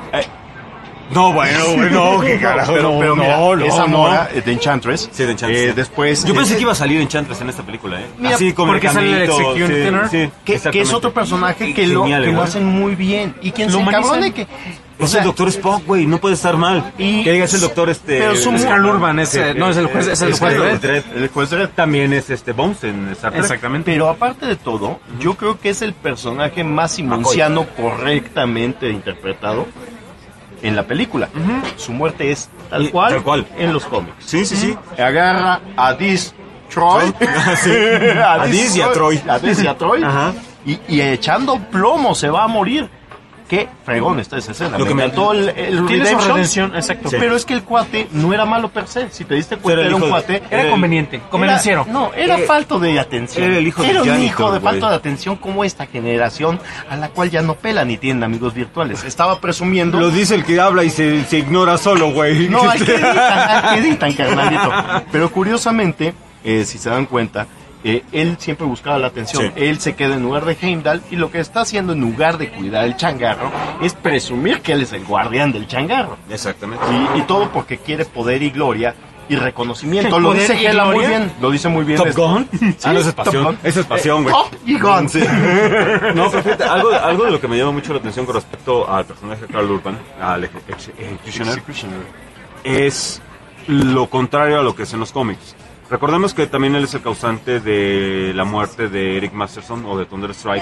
No, bueno, no, qué carajo. Pero mira, esa Amora de Enchantress. Sí, de Enchantress. Después... Yo pensé que iba a salir Enchantress en esta película, Mira, así como porque sale el Executioner. Sí, que es otro personaje que lo hacen muy bien. Y quien se encabrone que... Es el Doctor Spock, güey, no puede estar mal. Y que digas el doctor Pero es Carl Urban, no es el juez, es el juez Dredd. El juez Dredd también es Bones en Star Trek. Exactamente. Pero aparte de todo, yo creo que es el personaje más simonciano correctamente interpretado en la película. Su muerte es tal cual en los cómics. Sí. Agarra a Diz Troy. A Diz y a Troy. A Diz y a Troy. Ajá. Y echando plomo se va a morir. Qué fregón está esa escena. Lo que me encantó el tiene su redención, exacto. Sí. Pero es que el cuate no era malo per se. Si te diste cuenta, era un cuate. Era conveniente, convenenciero. Era falto de atención. Era el hijo de un Janitor, hijo de güey. falta de atención como esta generación a la cual ya no pelan ni tienen amigos virtuales. Estaba presumiendo. Lo dice el que habla y se ignora solo, güey. No, al que editan, carnalito. Pero curiosamente, si se dan cuenta, él siempre buscaba la atención. Sí. Él se queda en lugar de Heimdall y lo que está haciendo en lugar de cuidar el changarro es presumir que él es el guardián del changarro. Exactamente. Y todo porque quiere poder y gloria y reconocimiento. ¿El Lo poder dice y Hela muy gloria? bien. Lo dice muy bien. ¿Top Gun? Sí, No, esa es pasión. Top Gun. Esa es pasión, güey. Top y Gun. Sí. No, pero fíjate, algo de lo que me llama mucho la atención con respecto al personaje de Carl Urban, al Executioner, es lo contrario a lo que es en los cómics. Recordemos que también él es el causante de la muerte de Eric Masterson o de Thunderstrike,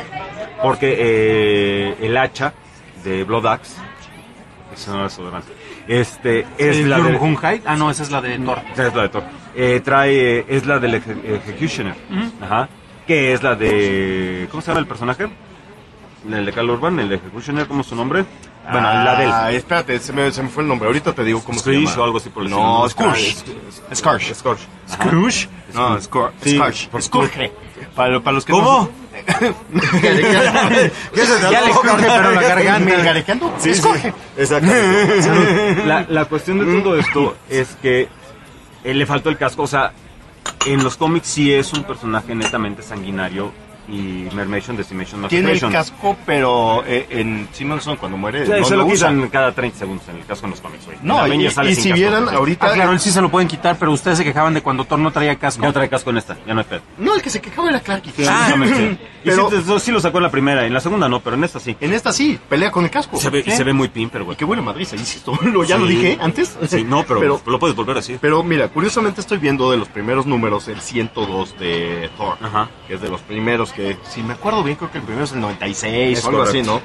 porque el hacha de Blood Axe, ese no es desodorante, es la de Gunhide. Ah, no, esa es la de Thor. Esa es la de Thor. Es la del Executioner, ajá, que es la de, ¿cómo se llama el personaje? El de Carl Urban, el Executioner, ¿cómo es su nombre? Bueno, la de él. Espérate, se me fue el nombre. Ahorita te digo cómo se llama. o algo así por el No, estilo. Scourge. Scourge. No, Sí, Scourge. Para los que ¿Cómo? ¿Qué se te Ya le corte, pero la garganta. ¿Garequeando? Sí, Scourge. Exactamente. La cuestión de todo esto es que le faltó el casco. O sea, en los cómics sí es un personaje netamente sanguinario y Mermation Decimation Tiene el Massacration. casco, pero en Simonson cuando muere Sí, no se lo lo usa. quitan cada 30 segundos en el casco en los cómics, güey. No, En Avengers sale y sin si casco, vieran entonces, ahorita... Claro, él sí se lo pueden quitar, pero ustedes se quejaban de cuando Thor no traía casco. ya trae casco en esta, ya no hay pedo. No, el que se quejaba era Clark. Sí, sí. Y Pero sí lo sacó en la primera, en la segunda no, pero en esta sí. en esta sí, pelea con el casco. Y se ve muy pimper, Y güey. qué buena madriza, insisto. Ya lo Sí. dije antes. Sí, no, pero lo puedes volver así. Pero mira, curiosamente estoy viendo de los primeros números el 102 de Thor. Ajá. Que es de los primeros que, si me acuerdo bien, creo que el primero es el 96 Es o algo correcto. así, ¿no?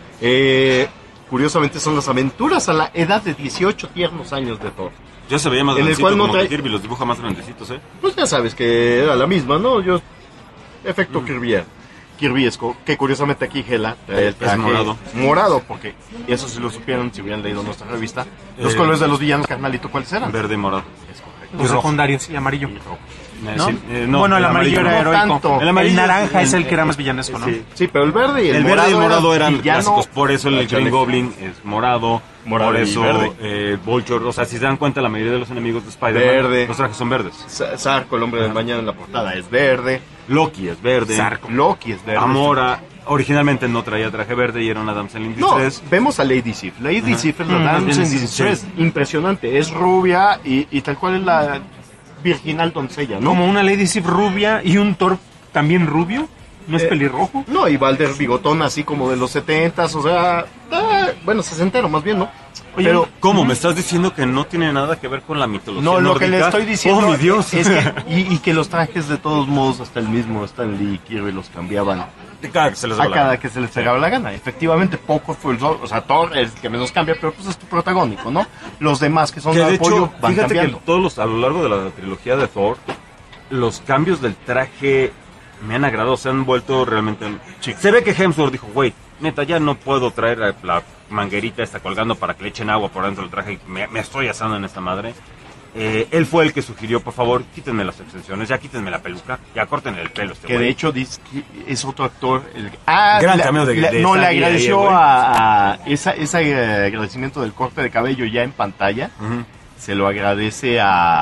Ajá. Curiosamente son las aventuras a la edad de 18 tiernos años de Thor. Ya se veía más En el grandecito, cual no como trae- que Kirby los dibuja más grandecitos, ¿eh? Pues ya sabes que era la misma, ¿no? Efecto Kirbyesco, que curiosamente aquí Hela trae el traje morado. porque eso si lo supieron, si hubieran leído nuestra revista. Los colores de los villanos, carnalito, ¿cuáles eran? Verde y morado. Es correcto. Los secundarios y amarillo. ¿No? Sí, Bueno, el amarillo era heroico. tanto. El, amarillo- naranja es el que era más villanesco, ¿no? Sí, pero el verde y el, verde y el morado eran villano clásicos, por eso el Green chale. Goblin es morado, Morado por y eso verde. Vulture, o sea, si se dan cuenta la mayoría de los enemigos de Spider-Man, Verde. los trajes son verdes. Sarko, el hombre del mañana en la portada, es verde. Loki es verde. Loki es verde. Amora originalmente no traía traje verde y era una damsel in No, distress. vemos a Lady Sif. Lady Sif es la Ajá. Damsel in Sí, sí, Distress. sí. Impresionante. Es rubia y tal cual es la virginal doncella, ¿no? Como una Lady Sif rubia y un Thor también rubio. ¿No es pelirrojo? No, y Balder bigotón así como de los 70s, o sea, bueno, 60ero más bien, ¿no? Oye, Pero ¿cómo? ¿Me estás diciendo que no tiene nada que ver con la mitología no, lo que le nórdica? estoy diciendo ¡Oh, mi Dios! es que, y que los trajes de todos modos, hasta el mismo Stan Lee y Kirby los cambiaban Cada que se les a daba la cada gana. que se les pegaba la gana. Efectivamente, poco fue o sea, Thor es el que menos cambia, pero pues es tu protagónico, ¿no? Los demás que son Que de de apoyo hecho, van fíjate cambiando. que todos a lo largo de la trilogía de Thor, los cambios del traje me han agradado, se han vuelto realmente... Se ve que Hemsworth dijo, güey, neta, ya no puedo traer la manguerita esta colgando para que le echen agua por dentro del traje, me estoy asando en esta madre. Él fue el que sugirió, por favor, quítenme las extensiones, ya quítenme la peluca, ya córtenle el pelo a este Que güey. de hecho dice que es otro actor. Gran cameo de no, le Stan Lee ahí, agradeció güey. a ese agradecimiento del corte de cabello ya en pantalla. Se lo agradece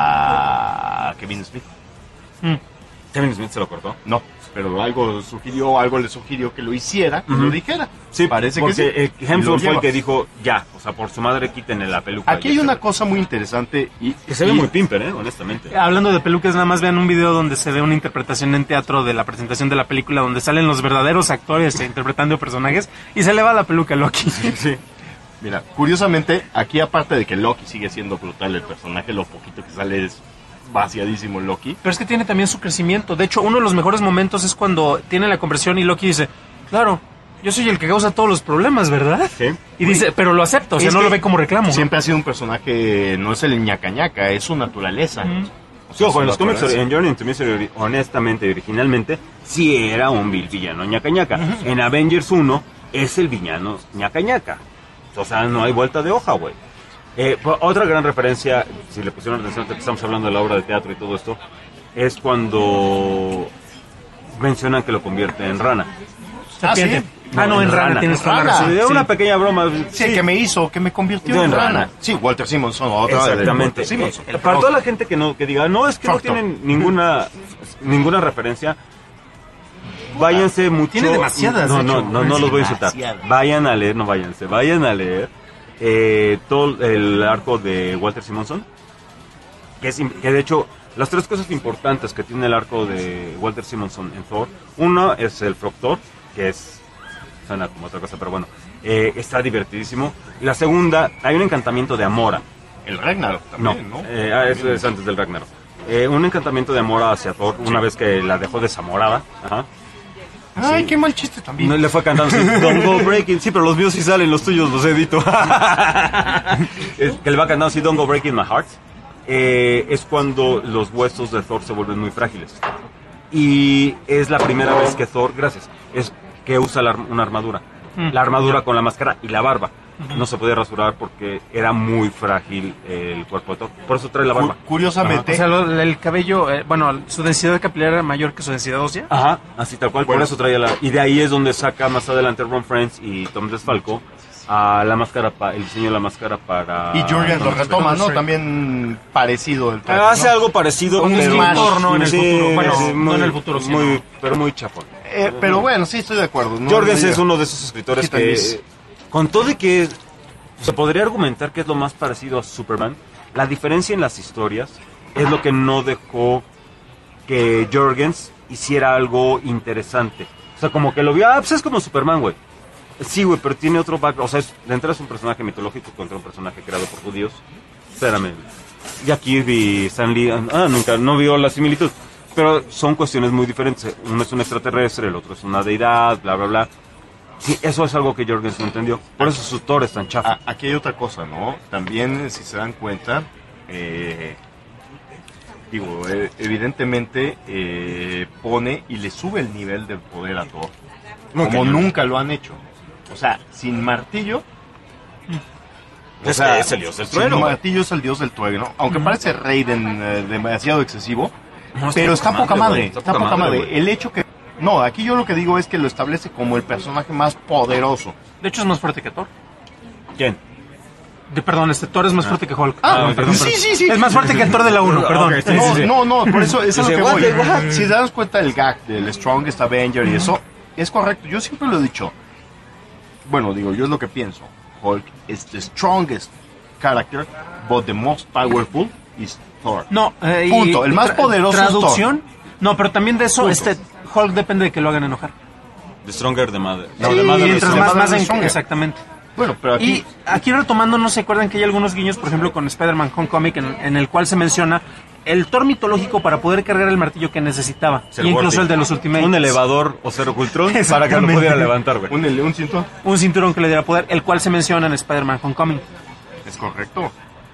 a Kevin Smith. Kevin Smith se lo cortó. No, pero algo le sugirió que lo hiciera, que lo dijera. Sí, parece que porque sí. Hemsworth Lo fue el lleva. que dijo, ya, o sea, por su madre quítenle la peluca. Aquí hay una cosa muy interesante y Que se ve muy pimper, honestamente. Hablando de pelucas, nada más vean un video donde se ve una interpretación en teatro de la presentación de la película, donde salen los verdaderos actores interpretando personajes y se le va la peluca a Loki. Sí. Mira, curiosamente, aquí aparte de que Loki sigue siendo brutal el personaje, lo poquito que sale es vaciadísimo Loki. Pero es que tiene también su crecimiento. De hecho, uno de los mejores momentos es cuando tiene la conversión y Loki dice, claro, yo soy el que causa todos los problemas, ¿verdad? Sí. Y dice, pero lo acepta, o sea, Es no que lo ve como reclamo. Siempre ha sido un personaje, no es el ñaca ñaca, es su naturaleza. Sí, ojo, en los su cómics, naturaleza. en Journey into Misery, honestamente y originalmente, sí era un villano ñaca ñaca. En Avengers 1 es el villano ñaca ñaca. O sea, no hay vuelta de hoja, güey. Otra gran referencia, si le pusieron atención, que estamos hablando de la obra de teatro y todo esto, es cuando mencionan que lo convierte en rana. Serpiente. No, en rana, tienes toda la Rana. razón. Sí, Sí. una pequeña broma. Sí, que me convirtió en rana. Sí, Walter Simonson, otra de Exactamente. Walter Simonson. Para toda la gente que diga, no, es que no Factor. tienen ninguna referencia, váyanse mucho. Tiene demasiadas, No, de no, hecho. no, no los voy a insultar. Demasiadas. Vayan a leer, no váyanse, vayan a leer todo el arco de Walter Simonson, que de hecho, las tres cosas importantes que tiene el arco de Walter Simonson en Thor, uno es el Frogtor, que suena como otra cosa, pero bueno, está divertidísimo. Y la segunda, hay un encantamiento de Amora. El Ragnarok también, ¿no? Eso es antes del Ragnarok. Un encantamiento de Amora hacia Thor, una vez que la dejó desamorada. Ajá. Ay, qué mal chiste también. No, le fue cantando así, Don't go breaking. Sí, pero los míos sí salen, los tuyos los edito. Que le va cantando así, Don't go breaking my heart. Es cuando los huesos de Thor se vuelven muy frágiles. Y es la primera vez que Thor, es que usa una armadura. La armadura con la máscara y la barba. No se podía rasurar porque era muy frágil el cuerpo de Thor. Por eso trae la barba. Curiosamente, O sea, el cabello, bueno, su densidad capilar era mayor que su densidad ósea. Ajá, así tal cual, Bueno. por eso traía la... Y de ahí es donde saca más adelante Ron Friends y Tom DeFalco a la máscara, el diseño de la máscara para... y Jurgen lo retoma, ¿no? Sí. También parecido el traje, Hace ¿no? algo parecido, Un pero... Smash, ¿no? En el Sí, futuro. Bueno, sí, no en el futuro, sí, muy, no. pero muy chafón. Pero bueno, sí estoy de acuerdo. ¿no? Jorgens es uno de esos escritores Sí, que, con todo y que se podría argumentar que es lo más parecido a Superman, la diferencia en las historias es lo que no dejó que Jorgens hiciera algo interesante. O sea, como que lo vio, pues es como Superman, güey. Sí, güey, pero tiene otro background. O sea, de entrada es un personaje mitológico contra un personaje creado por judíos. Espérame. Y aquí vi Stan Lee. No vio la similitud. Pero son cuestiones muy diferentes. Uno es un extraterrestre, el otro es una deidad, bla, bla, bla. Sí, eso es algo que Jorgens no entendió. Por eso su Thor es tan chafa. Aquí hay otra cosa, ¿no? También, si se dan cuenta, evidentemente pone y le sube el nivel de poder a Thor. Como nunca lo han hecho. O sea, sin martillo... Es el dios del trueno. Sin martillo es el dios del trueno. Aunque parece Raiden demasiado excesivo, No, pero está poca madre. Está Está poca madre. El hecho que... No, aquí yo lo que digo es que lo establece como el personaje más poderoso. De hecho es más fuerte que Thor. ¿Quién? Perdón, Thor es más fuerte que Hulk. Perdón. Sí. Es más fuerte que el Thor de la 1, perdón. Okay, No, por eso es a lo que voy. What? Si te das cuenta del gag del Strongest Avenger y eso, es correcto. Yo siempre lo he dicho. Bueno, digo, yo es lo que pienso. Hulk is the strongest character, but the most powerful is Thor. No, punto. El más poderoso traducción. es Thor. No, pero también de eso, Hulk depende de que lo hagan enojar. The Stronger the Mother. No, Sí, The Mother mientras is más Stronger. en, exactamente. Bueno, pero aquí... Y aquí retomando, ¿no se acuerdan que hay algunos guiños, por ejemplo, con Spider-Man Homecoming, en el cual se menciona el Thor mitológico para poder cargar el martillo que necesitaba? Y incluso el de los Ultimates. Un elevador o Zero Cultron para que lo pudiera levantar, güey. ¿Un cinturón? Un cinturón que le diera poder, el cual se menciona en Spider-Man Homecoming. Es correcto.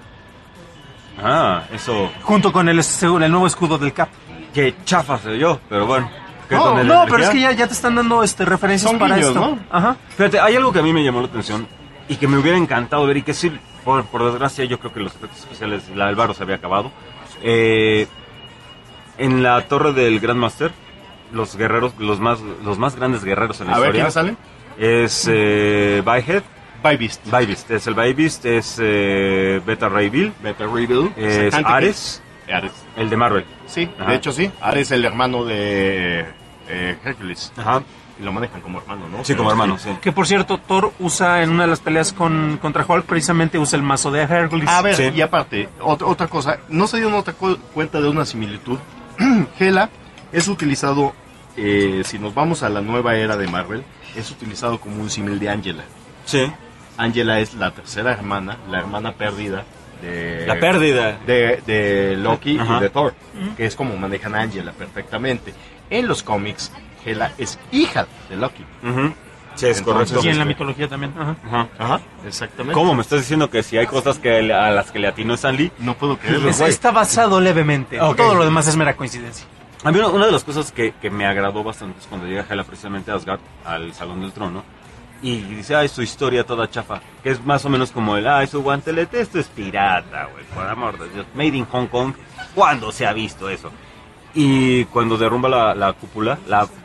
Eso. Junto con el nuevo escudo del Cap. Qué chafa soy yo, pero bueno. No, pero es que ya te están dando referencias Son para guiños, esto. ¿no? Ajá. Fíjate, hay algo que a mí me llamó la atención y que me hubiera encantado ver y que sí, por desgracia, yo creo que los efectos especiales, la del varo se había acabado. En la torre del Grandmaster, los guerreros, los más grandes guerreros en la historia. A ver, ¿quiénes salen? Es Byhead. Bybeast. Es el Bybeast, es Beta Ray Bill. Es Ares. El de Marvel. Sí, Ajá. de hecho sí. Ares es el hermano de Hercules. Ajá. Y lo manejan como hermano, ¿no? Sí, como hermano, sí. Que por cierto, Thor usa en una de las peleas contra Hulk, precisamente usa el mazo de Hercules. A ver, Sí. y aparte, otra cosa, ¿no se dieron cuenta de una similitud? Hela es utilizado, si nos vamos a la nueva era de Marvel, es utilizado como un símil de Angela. Sí. Angela es la tercera hermana, la hermana perdida de... La pérdida. De Loki Ajá. y de Thor, que es como manejan a Angela perfectamente. En los cómics, Hela es hija de Loki. Ujú. Sí, es Entonces, correcto. Y en la mitología también. Ajá. Ajá, exactamente. ¿Cómo? ¿Me estás diciendo que si hay cosas a las que le atinó Stan Lee? No puedo creerlo. Está basado levemente. Ok. Todo lo demás es mera coincidencia. A mí una de las cosas que me agradó bastante es cuando llega Hela precisamente a Asgard, al Salón del Trono, y dice, su historia toda chafa, que es más o menos como su guantelete, esto es pirata, güey, por amor de Dios, made in Hong Kong, ¿cuándo se ha visto eso? Y cuando derrumba la cúpula,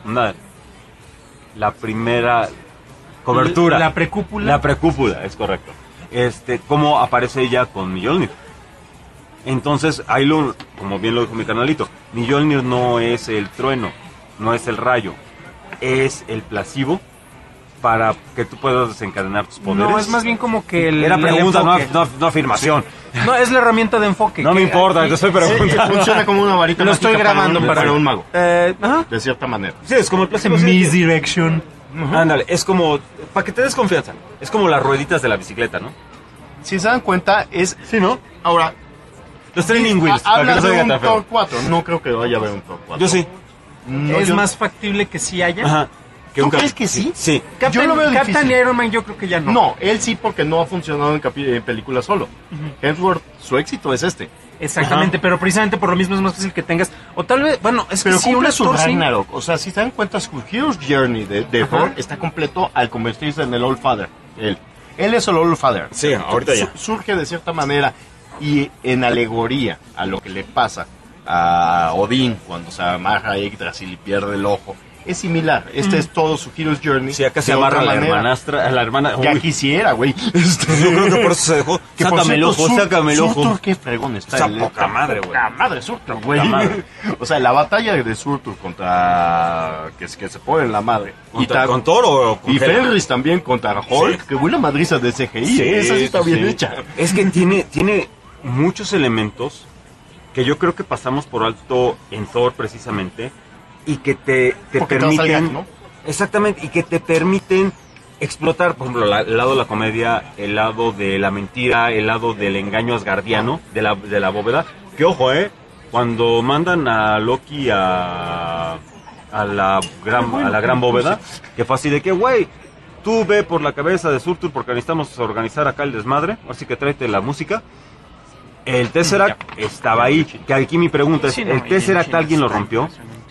la primera cobertura. La precúpula. La precúpula, es correcto. Cómo aparece ella con Mjolnir. Entonces, ahí como bien lo dijo mi canalito, Mjolnir no es el trueno, no es el rayo, es el placebo para que tú puedas desencadenar tus poderes. No, es más bien como que Era pregunta, enfoque. no afirmación. No, es la herramienta de enfoque. No me importa, te estoy preguntando. Funciona como una varita Lo mágica estoy grabando para un mago. Ajá. De cierta manera. Sí, es como el placebo. Misdirection. Ándale, es como, para que te des confianza, es como las rueditas de la bicicleta, ¿no? Si se dan cuenta, es... Sí, ¿no? Ahora, Los training wheels, para que habla no se de diga un tan Thor feo. 4. No creo que vaya a haber un Thor 4. Yo sí. No, Es yo- más factible que sí haya. Ajá. ¿Tú crees que sí? Sí. Yo lo veo Captain difícil. y Iron Man yo creo que ya no. No, él sí porque no ha funcionado en películas solo. Hemsworth, su éxito es este. Exactamente, pero precisamente por lo mismo es más fácil que tengas. O tal vez, bueno, es que Pero sí, cumple una su Thor sí. Ragnarok. O sea, si se dan cuenta, su Hero's Journey de Thor está completo al convertirse en el Old Father. Él es el Old Father. Sí, ahorita ya. Surge de cierta manera y en alegoría a lo que le pasa a Odín cuando se amarra a Yggdrasil y pierde el ojo. es similar. Este es todo su Hero's Journey. Sí, acá se de amarra otra a la manera. hermanastra, a la hermana. Ya Uy, quisiera, güey. yo creo que por eso se dejó. Que por Sácame el cierto, ojo, sácame el ojo. Surtur, qué fregón está. Esa poca madre, güey. Poca madre, Surtur, güey. Poca madre. O sea, la batalla de Surtur contra... Que se pone en la madre. ¿Con Thor o con Y Hela? Fenris también contra Hulk. Sí. Que buena madriza de CGI. Sí, Esa sí está bien sí. hecha. Es que tiene muchos elementos que yo creo que pasamos por alto en Thor precisamente y que te Porque te vas al permiten... gag, ¿no? Exactamente, y que te permiten explotar, por ejemplo, el lado de la comedia, el lado de la mentira, el lado del engaño asgardiano, de la bóveda. Que ojo, cuando mandan a Loki a la gran bóveda, que fue así de que, güey, tú ve por la cabeza de Surtur porque necesitamos organizar acá el desmadre, así que tráete la música. El Tesseract estaba ahí, que aquí mi pregunta es, Sí, no, ¿el Tesseract alguien lo rompió?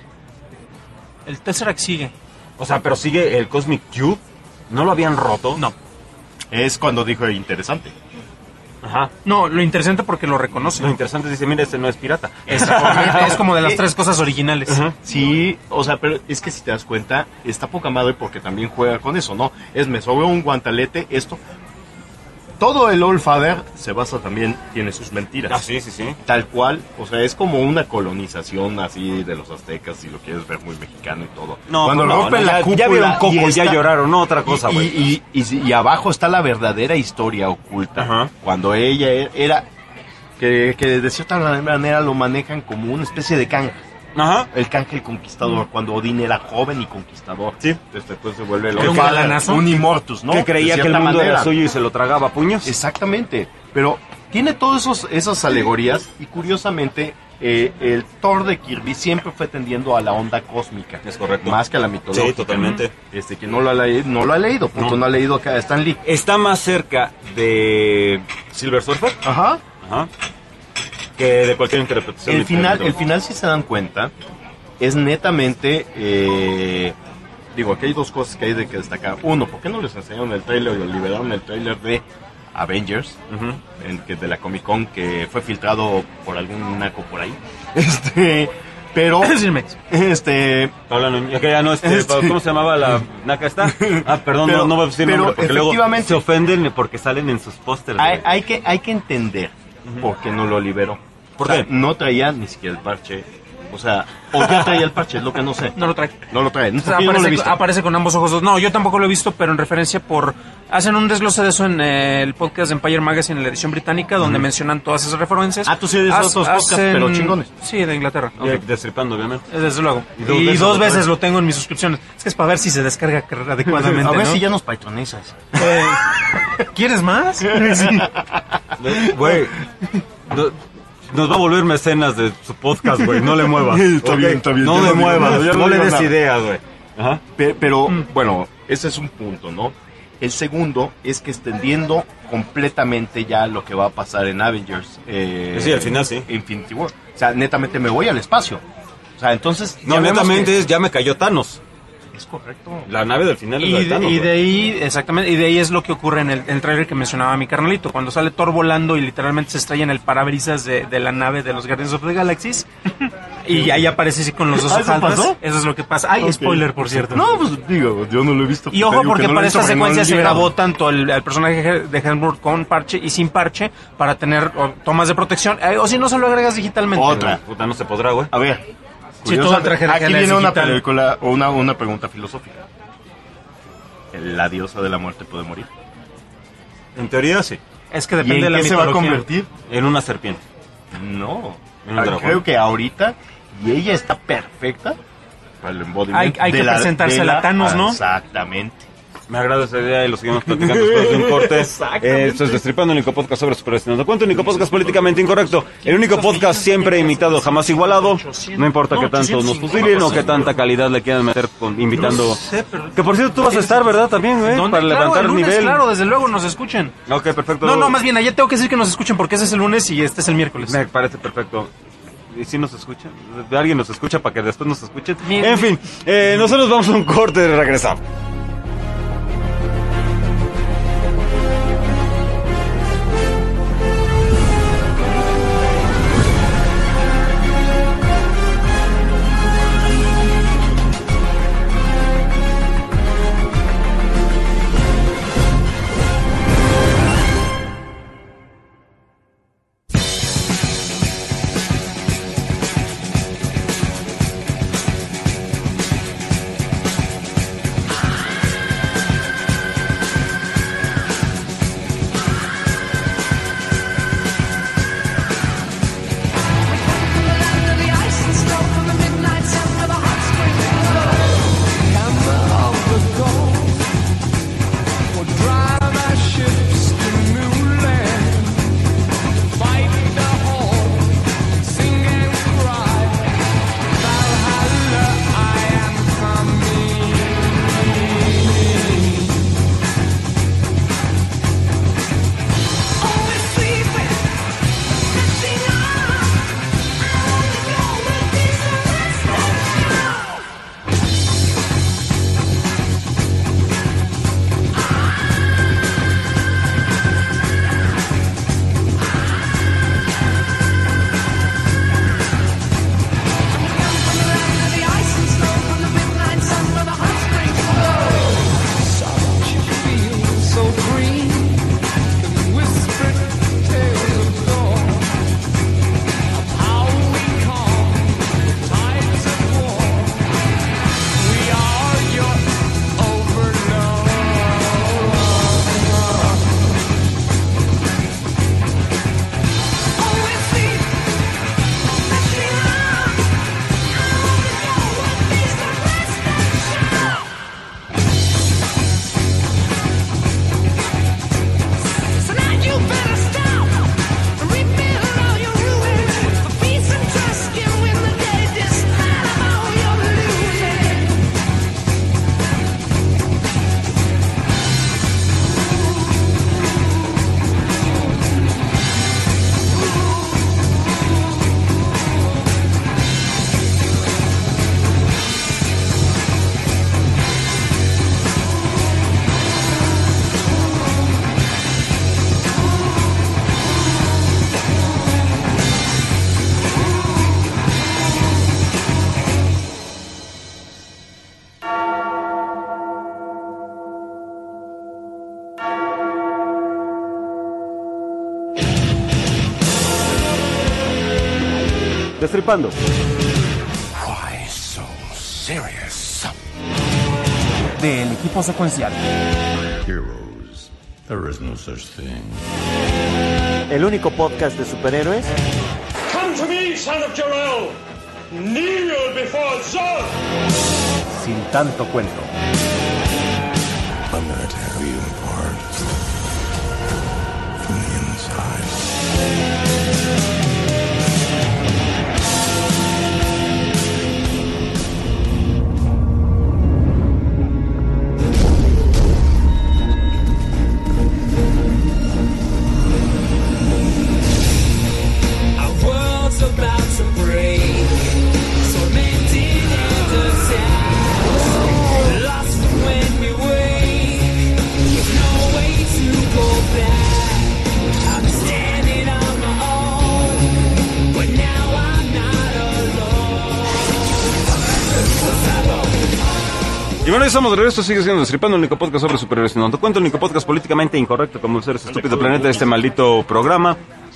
El Tesseract sigue. O sea, pero sigue el Cosmic Cube, ¿no lo habían roto? No. Es cuando dijo interesante. Ajá. No, lo interesante porque lo reconoce. Lo interesante es, dice, mira, este no es pirata. Es como de las tres cosas originales. Sí, o sea, pero es que si te das cuenta, está poca madre porque también juega con eso, ¿no? Me sobró un guantelete, esto. Todo el Old Father se basa también, tiene sus mentiras. Ah, sí, sí, sí. Tal cual, o sea, es como una colonización así de los aztecas, si lo quieres ver muy mexicano y todo. No, cuando no, rompen no, la ya cúpula vieron Coco, y ya lloraron, no otra cosa, güey. y abajo está la verdadera historia oculta. Ajá. Cuando ella era, que de cierta manera lo manejan como una especie de canje. Ajá. El canje el conquistador, cuando Odín era joven y conquistador. Sí. Después se vuelve ¿Era un galanazo? un immortus, ¿no? Que creía De que el cierta mundo era manera. suyo y se lo tragaba a puños. Exactamente, pero tiene todas esas alegorías y curiosamente el Thor de Kirby siempre fue tendiendo a la onda cósmica. Es correcto. Más que a la mitología. Sí, totalmente. Que no lo ha leído, punto, no ha leído acá Stan Lee. Está más cerca de Silver Surfer, Ajá. ajá, que de cualquier interpretación. El final, si se dan cuenta, es netamente... digo, aquí hay dos cosas que hay de que destacar. Uno, ¿por qué no les enseñaron el trailer o liberaron el trailer de Avengers, de la Comic Con, que fue filtrado por algún naco por ahí? Pero, Pablo Núñez, que ya no, ¿cómo se llamaba la naca esta? Ah, perdón, Pero- no voy a decir pero nombre, porque luego efectivamente- se ofenden porque salen en sus pósters. güey. hay que entender por qué no lo liberó. ¿Por O sea, qué? no traía ni siquiera el parche. O sea, o ya traía el parche, es lo que no sé. No lo trae. No lo trae. O sea, Porque yo no lo he aparece, visto. aparece con ambos ojos. No, yo tampoco lo he visto, pero en referencia por... Hacen un desglose de eso en el podcast de Empire Magazine, en la edición británica, donde mencionan todas esas referencias. Ah, tú sí eres de esos podcasts, pero chingones. Sí, de Inglaterra. Y Destripando, obviamente. Desde luego. Y Y dos dos veces veces lo lo tengo en mis suscripciones. Es que es para ver si se descarga adecuadamente, A ver ¿no? si ya nos patronizas. ¿Quieres más? Sí. Güey, nos va a volver mecenas de su podcast, güey. No le muevas. Está ¿ok? bien, está bien. No Ya le no digo muevas. nada, ya No no le digo des nada. ideas, güey. Ajá. Pero, bueno, ese es un punto, ¿no? El segundo es que extendiendo completamente ya lo que va a pasar en Avengers. Sí, al final sí. Infinity War. O sea, netamente me voy al espacio. O sea, entonces... No, ya vemos netamente que- es, ya me cayó Thanos. Es correcto. La nave del final es la de Thanos, Y güey. de ahí, exactamente, y de ahí es lo que ocurre en el trailer que mencionaba mi carnalito, cuando sale Thor volando y literalmente se estrella en el parabrisas de la nave de los Guardians of the Galaxies. Y ahí aparece así con los dos ¿Ah, eso hojaldas. pasó? Eso es lo que pasa. Ay, Ok. spoiler, por cierto. No, pues digo, yo no lo he visto. Y ojo, Te digo porque que no lo he para visto esta porque no lo secuencia he se liberado. grabó tanto el personaje de Hemsworth con parche y sin parche para tener tomas de protección. O si no, se lo agregas digitalmente. Otra. Puta, no se podrá, güey. A ver. Sí, todo el traje de aquí Hela es viene una digital. película, una pregunta filosófica. ¿La diosa de la muerte puede morir? En teoría, sí. Es que ¿Y depende de en la qué se va a mitología. convertir? En una serpiente. No. En un dragón. Creo que ahorita, y ella está perfecta para el embodiment. Hay que presentársela a Thanos, ¿no? Exactamente. Me agrada esa idea y lo seguimos platicando después de un corte. Exactamente. Esto es Destripando, el único podcast sobre superhéroes. ¿No cuento? El único podcast políticamente incorrecto. El único podcast siempre imitado, jamás igualado. No importa qué tanto nos fusilen o qué tanta calidad le quieran meter invitando. No sé, pero- Que por cierto tú vas a estar, ¿verdad? También, güey. ¿Dónde? Para Claro, levantar el el lunes, nivel. claro, desde luego nos escuchen. Ok, perfecto. No, más bien, ayer tengo que decir que nos escuchen porque ese es el lunes y este es el miércoles. Me parece perfecto. ¿Y si nos escuchan? ¿Alguien nos escucha para que después nos escuchen? Bien. En fin, nosotros vamos a un corte y regresamos. Destripando. Why so serious? Del equipo secuencial. Heroes. There is no such thing. El único podcast de superhéroes. Come to me, son of Jor-El. Kneel before Zod. Sin tanto cuento. I'm gonna tear you apart from the inside. Y bueno, ya estamos de regreso, sigue siendo Destripando, el único podcast sobre superhéroes. No te cuento, el único podcast políticamente incorrecto como el ser estúpido planeta de este maldito programa.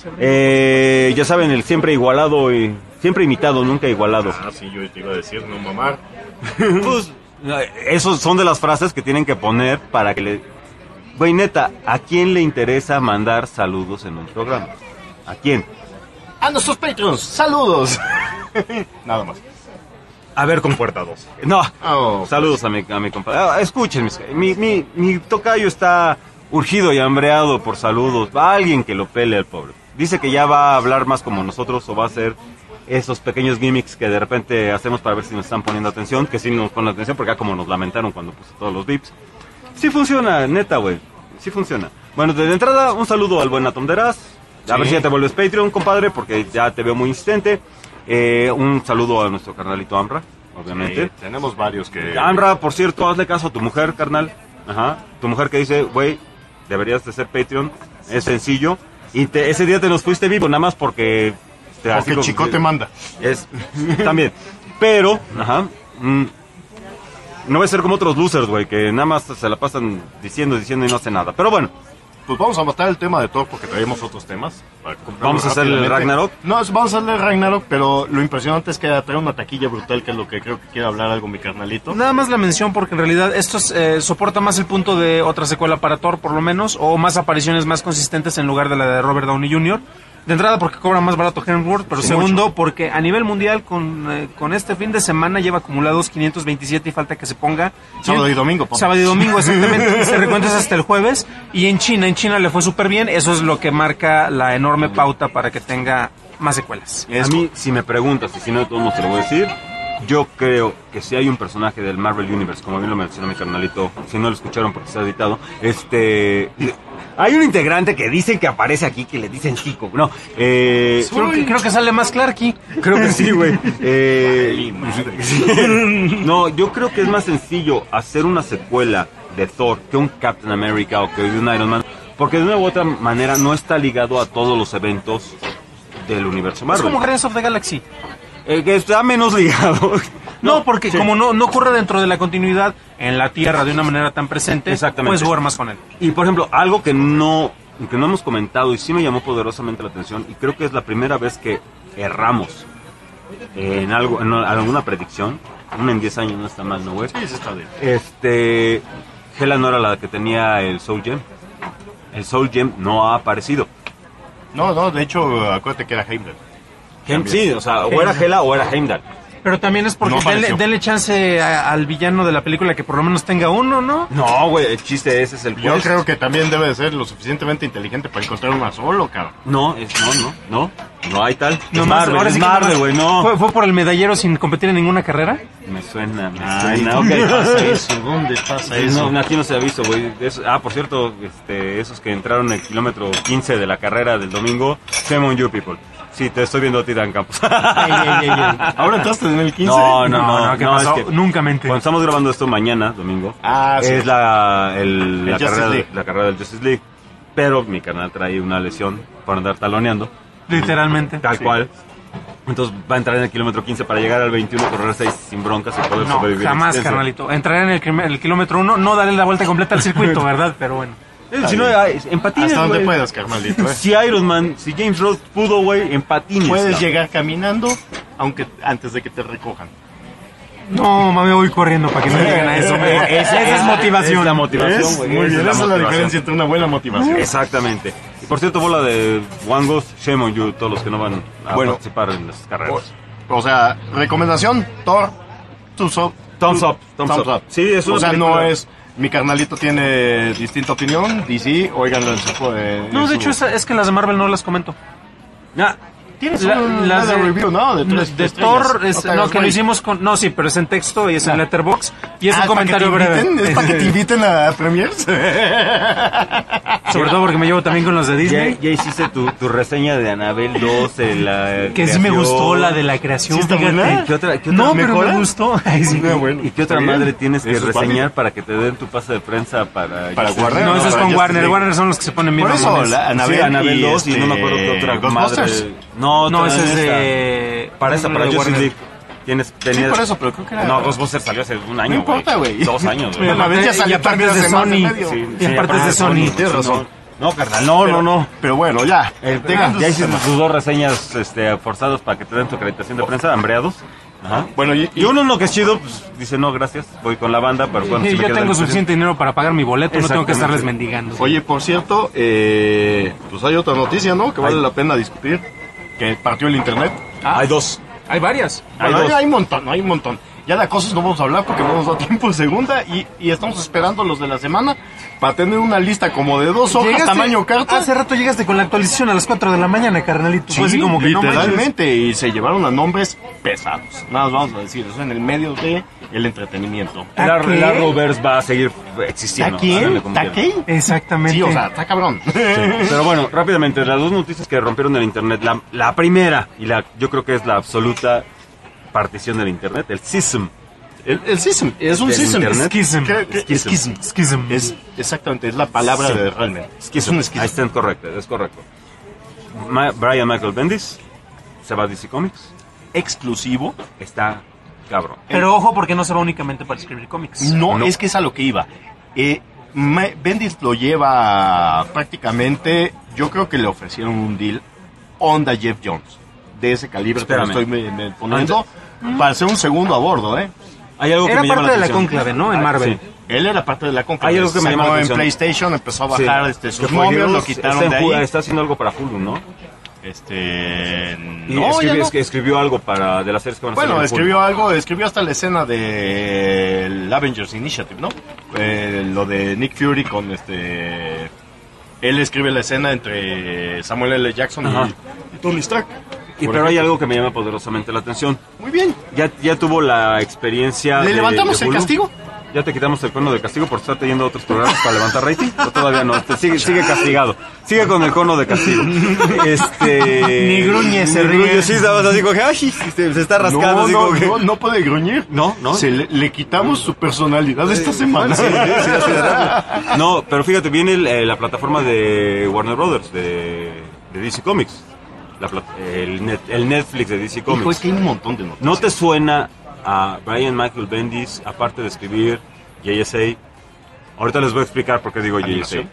Ya saben, el siempre igualado y siempre imitado, nunca igualado. Ah, sí, yo te iba a decir, no mamar. Pues, esos son de las frases que tienen que poner para que le... Güey, neta, ¿a quién le interesa mandar saludos en un programa? ¿A quién? A nuestros Patreons, saludos. Nada más. A ver, con puerta 2. No, oh, saludos a mi compadre. Escuchen, mi tocayo está urgido y hambreado por saludos. Va alguien que lo pele al pobre. Dice que ya va a hablar más como nosotros o va a hacer esos pequeños gimmicks que de repente hacemos para ver si nos están poniendo atención. Que sí nos ponen atención porque ya como nos lamentaron cuando puse todos los beeps. Sí funciona, neta, güey. Sí funciona. Bueno, de entrada, un saludo al buen Atom Deraz. A ver si ya te vuelves Patreon, compadre, porque ya te veo muy insistente. Un saludo a nuestro carnalito Amra, obviamente. Sí, tenemos varios que... Amra, por cierto, hazle caso a tu mujer, carnal. Ajá. Tu mujer que dice, güey, deberías de ser Patreon. Es sencillo. Y ese día te nos fuiste vivo, nada más porque... Porque el chico te manda. Es, también. Pero, ajá... no va a ser como otros losers, güey, que nada más se la pasan diciendo y no hace nada. Pero bueno. Pues vamos a matar el tema de Thor porque traemos otros temas. ¿Vamos a hacer el Ragnarok? No, vamos a hacer el Ragnarok, pero lo impresionante es que trae una taquilla brutal, que es lo que creo que quiere hablar algo mi carnalito. Nada más la mención porque en realidad esto soporta más el punto de otra secuela para Thor, por lo menos, o más apariciones más consistentes en lugar de la de Robert Downey Jr., De entrada porque cobra más barato Hemsworth, pero sí, segundo mucho. Porque a nivel mundial con este fin de semana lleva acumulados 527 y falta que se ponga sábado y domingo. Sábado y domingo, exactamente. Se recuentas hasta el jueves. Y en China le fue súper bien. Eso es lo que marca la enorme pauta para que tenga más secuelas. A mí, si me preguntas, y si no de todos modos te lo voy a decir, yo creo que si hay un personaje del Marvel Universe, como bien lo mencionó mi carnalito, si no lo escucharon porque está editado, hay un integrante que dicen que aparece aquí, que le dicen Kiko, no, creo que sale más Clarky. Creo que sí, güey. No, yo creo que es más sencillo hacer una secuela de Thor que un Captain America o que un Iron Man, porque de una u otra manera no está ligado a todos los eventos del universo Marvel. Es como Guardians of the Galaxy. Que está menos ligado. No, porque sí, como no ocurre dentro de la continuidad en la Tierra de una manera tan presente, puedes jugar más con él. Y por ejemplo, algo que no hemos comentado y sí me llamó poderosamente la atención, y creo que es la primera vez que erramos en algo, en alguna predicción. Una en 10 años no está mal, ¿no, güey? Sí, eso está bien. Hela no era la que tenía el Soul Gem. El Soul Gem no ha aparecido. No, de hecho, acuérdate que era Heimdall. Sí, o sea, o era Hela o era Heimdall. Pero también es porque denle chance al villano de la película que por lo menos tenga uno, ¿no? No, güey, el chiste ese es el Yo creo que también debe de ser lo suficientemente inteligente para encontrar una solo, cabrón. No hay tal. No, es Marvel, güey, no. ¿Fue por el medallero sin competir en ninguna carrera? Me suena. ¿Dónde pasa eso? ¿Dónde pasa eso? No, aquí no se ha visto, güey. Por cierto, esos que entraron en el kilómetro 15 de la carrera del domingo, shame on you, people. Sí, te estoy viendo a ti, Dan Campos. ¿Ahora entraste en el 15? No, ¿qué pasó? Es que nunca mente. Cuando estamos grabando esto mañana, domingo, sí. es la carrera del Justice League. Pero mi carnal trae una lesión por andar taloneando. Literalmente. Tal cual. Entonces va a entrar en el kilómetro 15 para llegar al 21, correr 6 sin broncas y poder sobrevivir. Jamás, carnalito. Entrar en el kilómetro 1, no darle la vuelta completa al circuito, ¿verdad? Pero bueno. Si no, en patines, hasta donde güey. puedas, carnalito. Si Iron Man, si James Rhodes pudo, güey, en patines. Puedes cabrón. llegar caminando, aunque antes de que te recojan. No, me voy corriendo para que no lleguen a eso. Esa es motivación. Es la motivación, güey. Muy bien, esa es la motivación. diferencia entre una buena motivación. Exactamente. Y por cierto, bola de One Ghost, shame on you, todos los que no van a participar en las carreras. O sea, recomendación, Thor, thumbs up. Thumbs up. Sí, es una O sea, película. no es... Mi carnalito tiene distinta opinión, DC, óiganlo en su... No, de hecho, es que las de Marvel no las comento. Tienes La- un las leather de- review, ¿no? De Thor, no, te no, hagas que lo güey. hicimos con... No, sí, pero es en texto y es en Letterboxd. Y es un ¿es comentario para que te breve. inviten? ¿Es para que te inviten a premiers? Sobre todo porque me llevo también con los de Disney. Ya hiciste tu reseña de Annabelle 2, de la Que sí me gustó la de la creación. ¿Sí está fíjate. buena? ¿Qué otra No, pero mejora? me gustó. Ay, sí. ¿Y qué otra Está bien. madre tienes que Eso es reseñar válido. para que te den tu pase de prensa para Warner? No, eso es con Justice Warner. League. Warner son los que se ponen bien Por eso, mamones. la Annabelle, Sí, Annabelle 2 y no me este, acuerdo qué otra Ghostbusters. madre. No, No, ese es esta. de... Para esa, para de Justice Warner. League. Tenías... Sí, por eso, pero creo que era... No, Ghostbusters salió hace un año, No importa, güey. 2 años, güey. Pero la vez ya salió Y aparte también es de hace más de Sony. medio. Sí, Y aparte es de Sony. Tienes razón. No, carnal, no. Pero bueno, ya. Dejando Ya ese hiciste tema. tus 2 reseñas forzadas para que te den tu acreditación de prensa, hambreados. Ajá. Bueno, Y uno que es chido, pues dice, no, gracias, voy con la banda, pero bueno, Sí, si me yo queda tengo el- suficiente dinero para pagar mi boleto, no tengo que estarles Exactamente. mendigando. Oye, por cierto, pues hay otra noticia, ¿no? Que vale la pena discutir. Que partió el internet. Hay 2. Hay varias. Bueno, dos. hay un montón. Ya de cosas no vamos a hablar porque no nos da tiempo en segunda y estamos esperando los de la semana para tener una lista como de 2 hojas Llegaste- tamaño carta. Hace rato llegaste con la actualización a las 4 de la mañana, carnalito. Fue así como que no manches. literalmente, y se llevaron a nombres pesados. Nada más vamos a decir, eso en el medio de el entretenimiento. La ¿Qué? Arrowverse va a seguir existiendo. ¿Está quién? háganle como ¿Está quieran. qué? Exactamente. Sí, o sea, está cabrón. Pero bueno, rápidamente, las 2 noticias que rompieron el internet. La primera, y yo creo que es la absoluta partición del internet, el schism. El schism, es un Del schism. internet. Schism. Schism. Schism. Es exactamente, es la palabra de realmente. Es un schism. Ahí está, es correcto. Brian Michael Bendis se va a DC Comics. Exclusivo. Está cabrón. Pero ojo, porque no se va únicamente para escribir cómics. No, es que es a lo que iba. Bendis lo lleva prácticamente, yo creo que le ofrecieron un deal onda Jeff Jones, de ese calibre. Espérame. Que me estoy poniendo para ser un segundo a bordo, ¿eh? Hay algo que Era me llama parte de la atención. conclave, ¿no? En Marvel. Sí. Él era parte de la compra. Hay algo que me llama la en atención. PlayStation, empezó a bajar Sí. sus Que fue momios, lo Heroes, quitaron está de en ahí. Está haciendo algo para Hulu, ¿no? Y No, ya no. escribió algo de las series que van a Bueno, salir en escribió algo, escribió hasta la escena de el Avengers Initiative, ¿no? Lo de Nick Fury con él escribe la escena entre Samuel L. Jackson Ajá. y Tony Stark. Pero hay algo que me llama poderosamente la atención. Muy bien. Ya tuvo la experiencia. ¿Le levantamos de el Hulu. castigo? Ya te quitamos el cono de castigo por estar yendo a otros programas para levantar rating. ¿O todavía no? Sigue castigado. Sigue con el cono de castigo. Ni gruñe, se ríe. Sí, estabas así como que, ay, se está rascando. así como que... no puede gruñir. No. Le quitamos su personalidad esta semana. Sí, así de rápido. No, pero fíjate, viene la plataforma de Warner Brothers, de DC Comics. El Netflix de DC Comics. Hijo, es que hay un montón de noticias. ¿No te suena a Brian Michael Bendis, aparte de escribir JSA? Ahorita les voy a explicar por qué digo JSA. ¿Animación?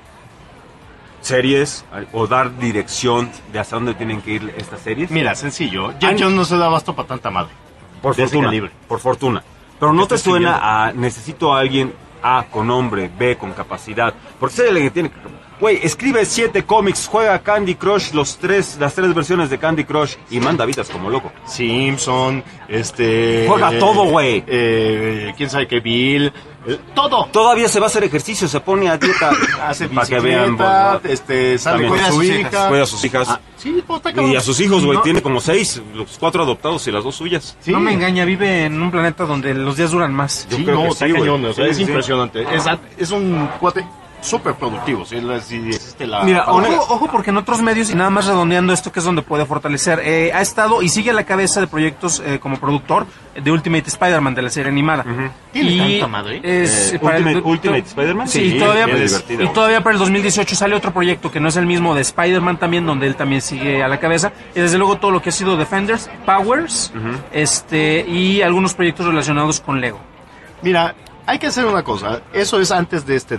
Series o dar dirección de hacia dónde tienen que ir estas series. Mira, sencillo. Jeff Jones no se da abasto para tanta madre. Por de ese fortuna, calibre. por fortuna. Pero no te Está suena escribiendo. a necesito a alguien A con nombre, B con capacidad. Porque sé alguien que tiene, güey, escribe 7 cómics, juega Candy Crush, las 3 versiones de Candy Crush y manda vidas como loco. Simpson, Juega todo, güey. quién sabe qué, Bill, todo. Todavía se va a hacer ejercicio, se pone a dieta. Hace para que bicicleta, vean. sale También. con su hija. Cuida a sus hijas. Ah, sí, todo está cabrón. Y a sus hijos, güey, No, tiene como 6, los 4 adoptados y las 2 suyas. Sí. No me engaña, vive en un planeta donde los días duran más. Yo Sí, creo no, que está sí, güey. cañón, o sea, Sí, es sí. impresionante. Es un cuate súper productivo, si existe la... Mira, Ojo, porque en otros medios, y nada más redondeando esto, que es donde puede fortalecer, ha estado y sigue a la cabeza de proyectos como productor de Ultimate Spider-Man, de la serie animada. ¿Tiene tanta madre? Ultimate Spider-Man. Sí, Sí, todavía, es divertido, y güey. todavía para el 2018 sale otro proyecto que no es el mismo de Spider-Man también, donde él también sigue a la cabeza. Y desde luego todo lo que ha sido Defenders, Powers, y algunos proyectos relacionados con Lego. Mira, hay que hacer una cosa. Eso es antes de este deal.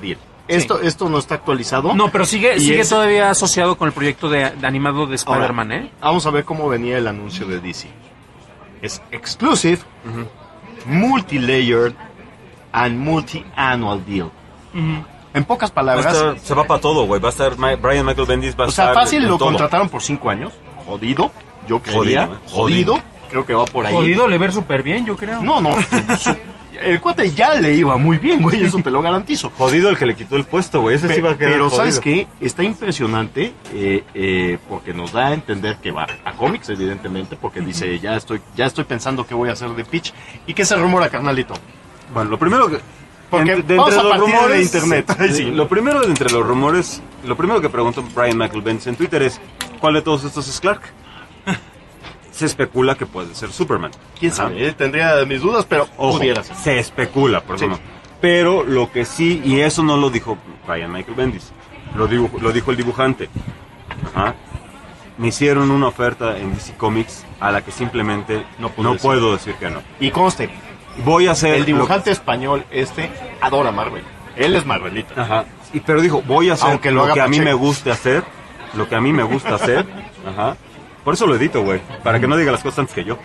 Esto no está actualizado. No, pero sigue es- todavía asociado con el proyecto de animado de Spider-Man, Ahora, Vamos a ver cómo venía el anuncio de DC. Es exclusive, multi-layered and multi-annual deal. En pocas palabras, se va para todo, güey. Va a estar Brian Michael Bendis, va a o sea, estar fácil en lo todo. contrataron por 5 años. Jodido, yo creía. Jodido. Creo que va por ahí. Jodido, le ver súper bien, yo creo. No, el cuate ya le iba muy bien, güey, eso te lo garantizo. Jodido el que le quitó el puesto, güey. Ese sí va a quedar Pero jodido. ¿sabes qué? Está impresionante porque nos da a entender que va a cómics, evidentemente, porque dice, ya estoy pensando qué voy a hacer de pitch. ¿Y qué se rumora, carnalito? Bueno, lo primero que... Porque de vamos entre a los partir rumores de internet. Ay, sí. Lo primero de entre los rumores, lo primero que preguntó Brian Michael Bendis en Twitter es, ¿cuál de todos estos es Clark? Se especula que puede ser Superman. ¿Quién sabe? Tendría mis dudas, pero Ojo, pudiera ser. se especula, por eso Sí. no. Pero lo que sí, y eso no lo dijo Brian Michael Bendis, lo dijo el dibujante. Ajá. Me hicieron una oferta en DC Comics a la que simplemente no puedo decir que no. Y conste, voy a hacer... el dibujante español adora Marvel. Él es Marvelita. Ajá. Pero dijo, voy a hacer Aunque lo haga que a mí Pacheco. me guste hacer. Lo que a mí me gusta hacer. Ajá. Por eso lo edito, güey. Para que no diga las cosas antes que yo.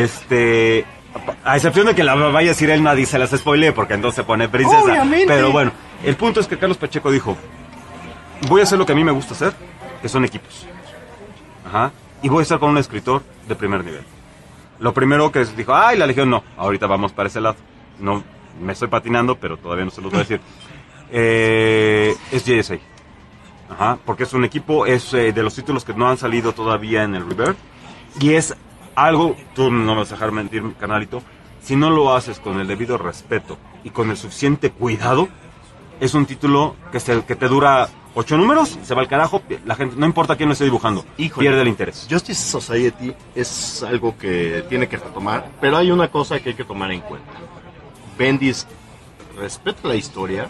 A excepción de que la vaya a decir él, nadie se las spoilee, porque entonces se pone princesa. Obviamente. Pero bueno, el punto es que Carlos Pacheco dijo, voy a hacer lo que a mí me gusta hacer, que son equipos. Ajá. Y voy a estar con un escritor de primer nivel. Lo primero que dijo, ay, la Legión no. Ahorita vamos para ese lado. No, me estoy patinando, pero todavía no se los voy a decir. Es JSA. Ajá, porque es un equipo, es de los títulos que no han salido todavía en el Rebirth. Y es algo, tú no me vas a dejar mentir, canalito, si no lo haces con el debido respeto y con el suficiente cuidado, es un título que te dura 8 números, se va al carajo, la gente, no importa quién lo esté dibujando, pierde el interés. Justice Society es algo que tiene que retomar, pero hay una cosa que hay que tomar en cuenta. Bendis respeta la historia,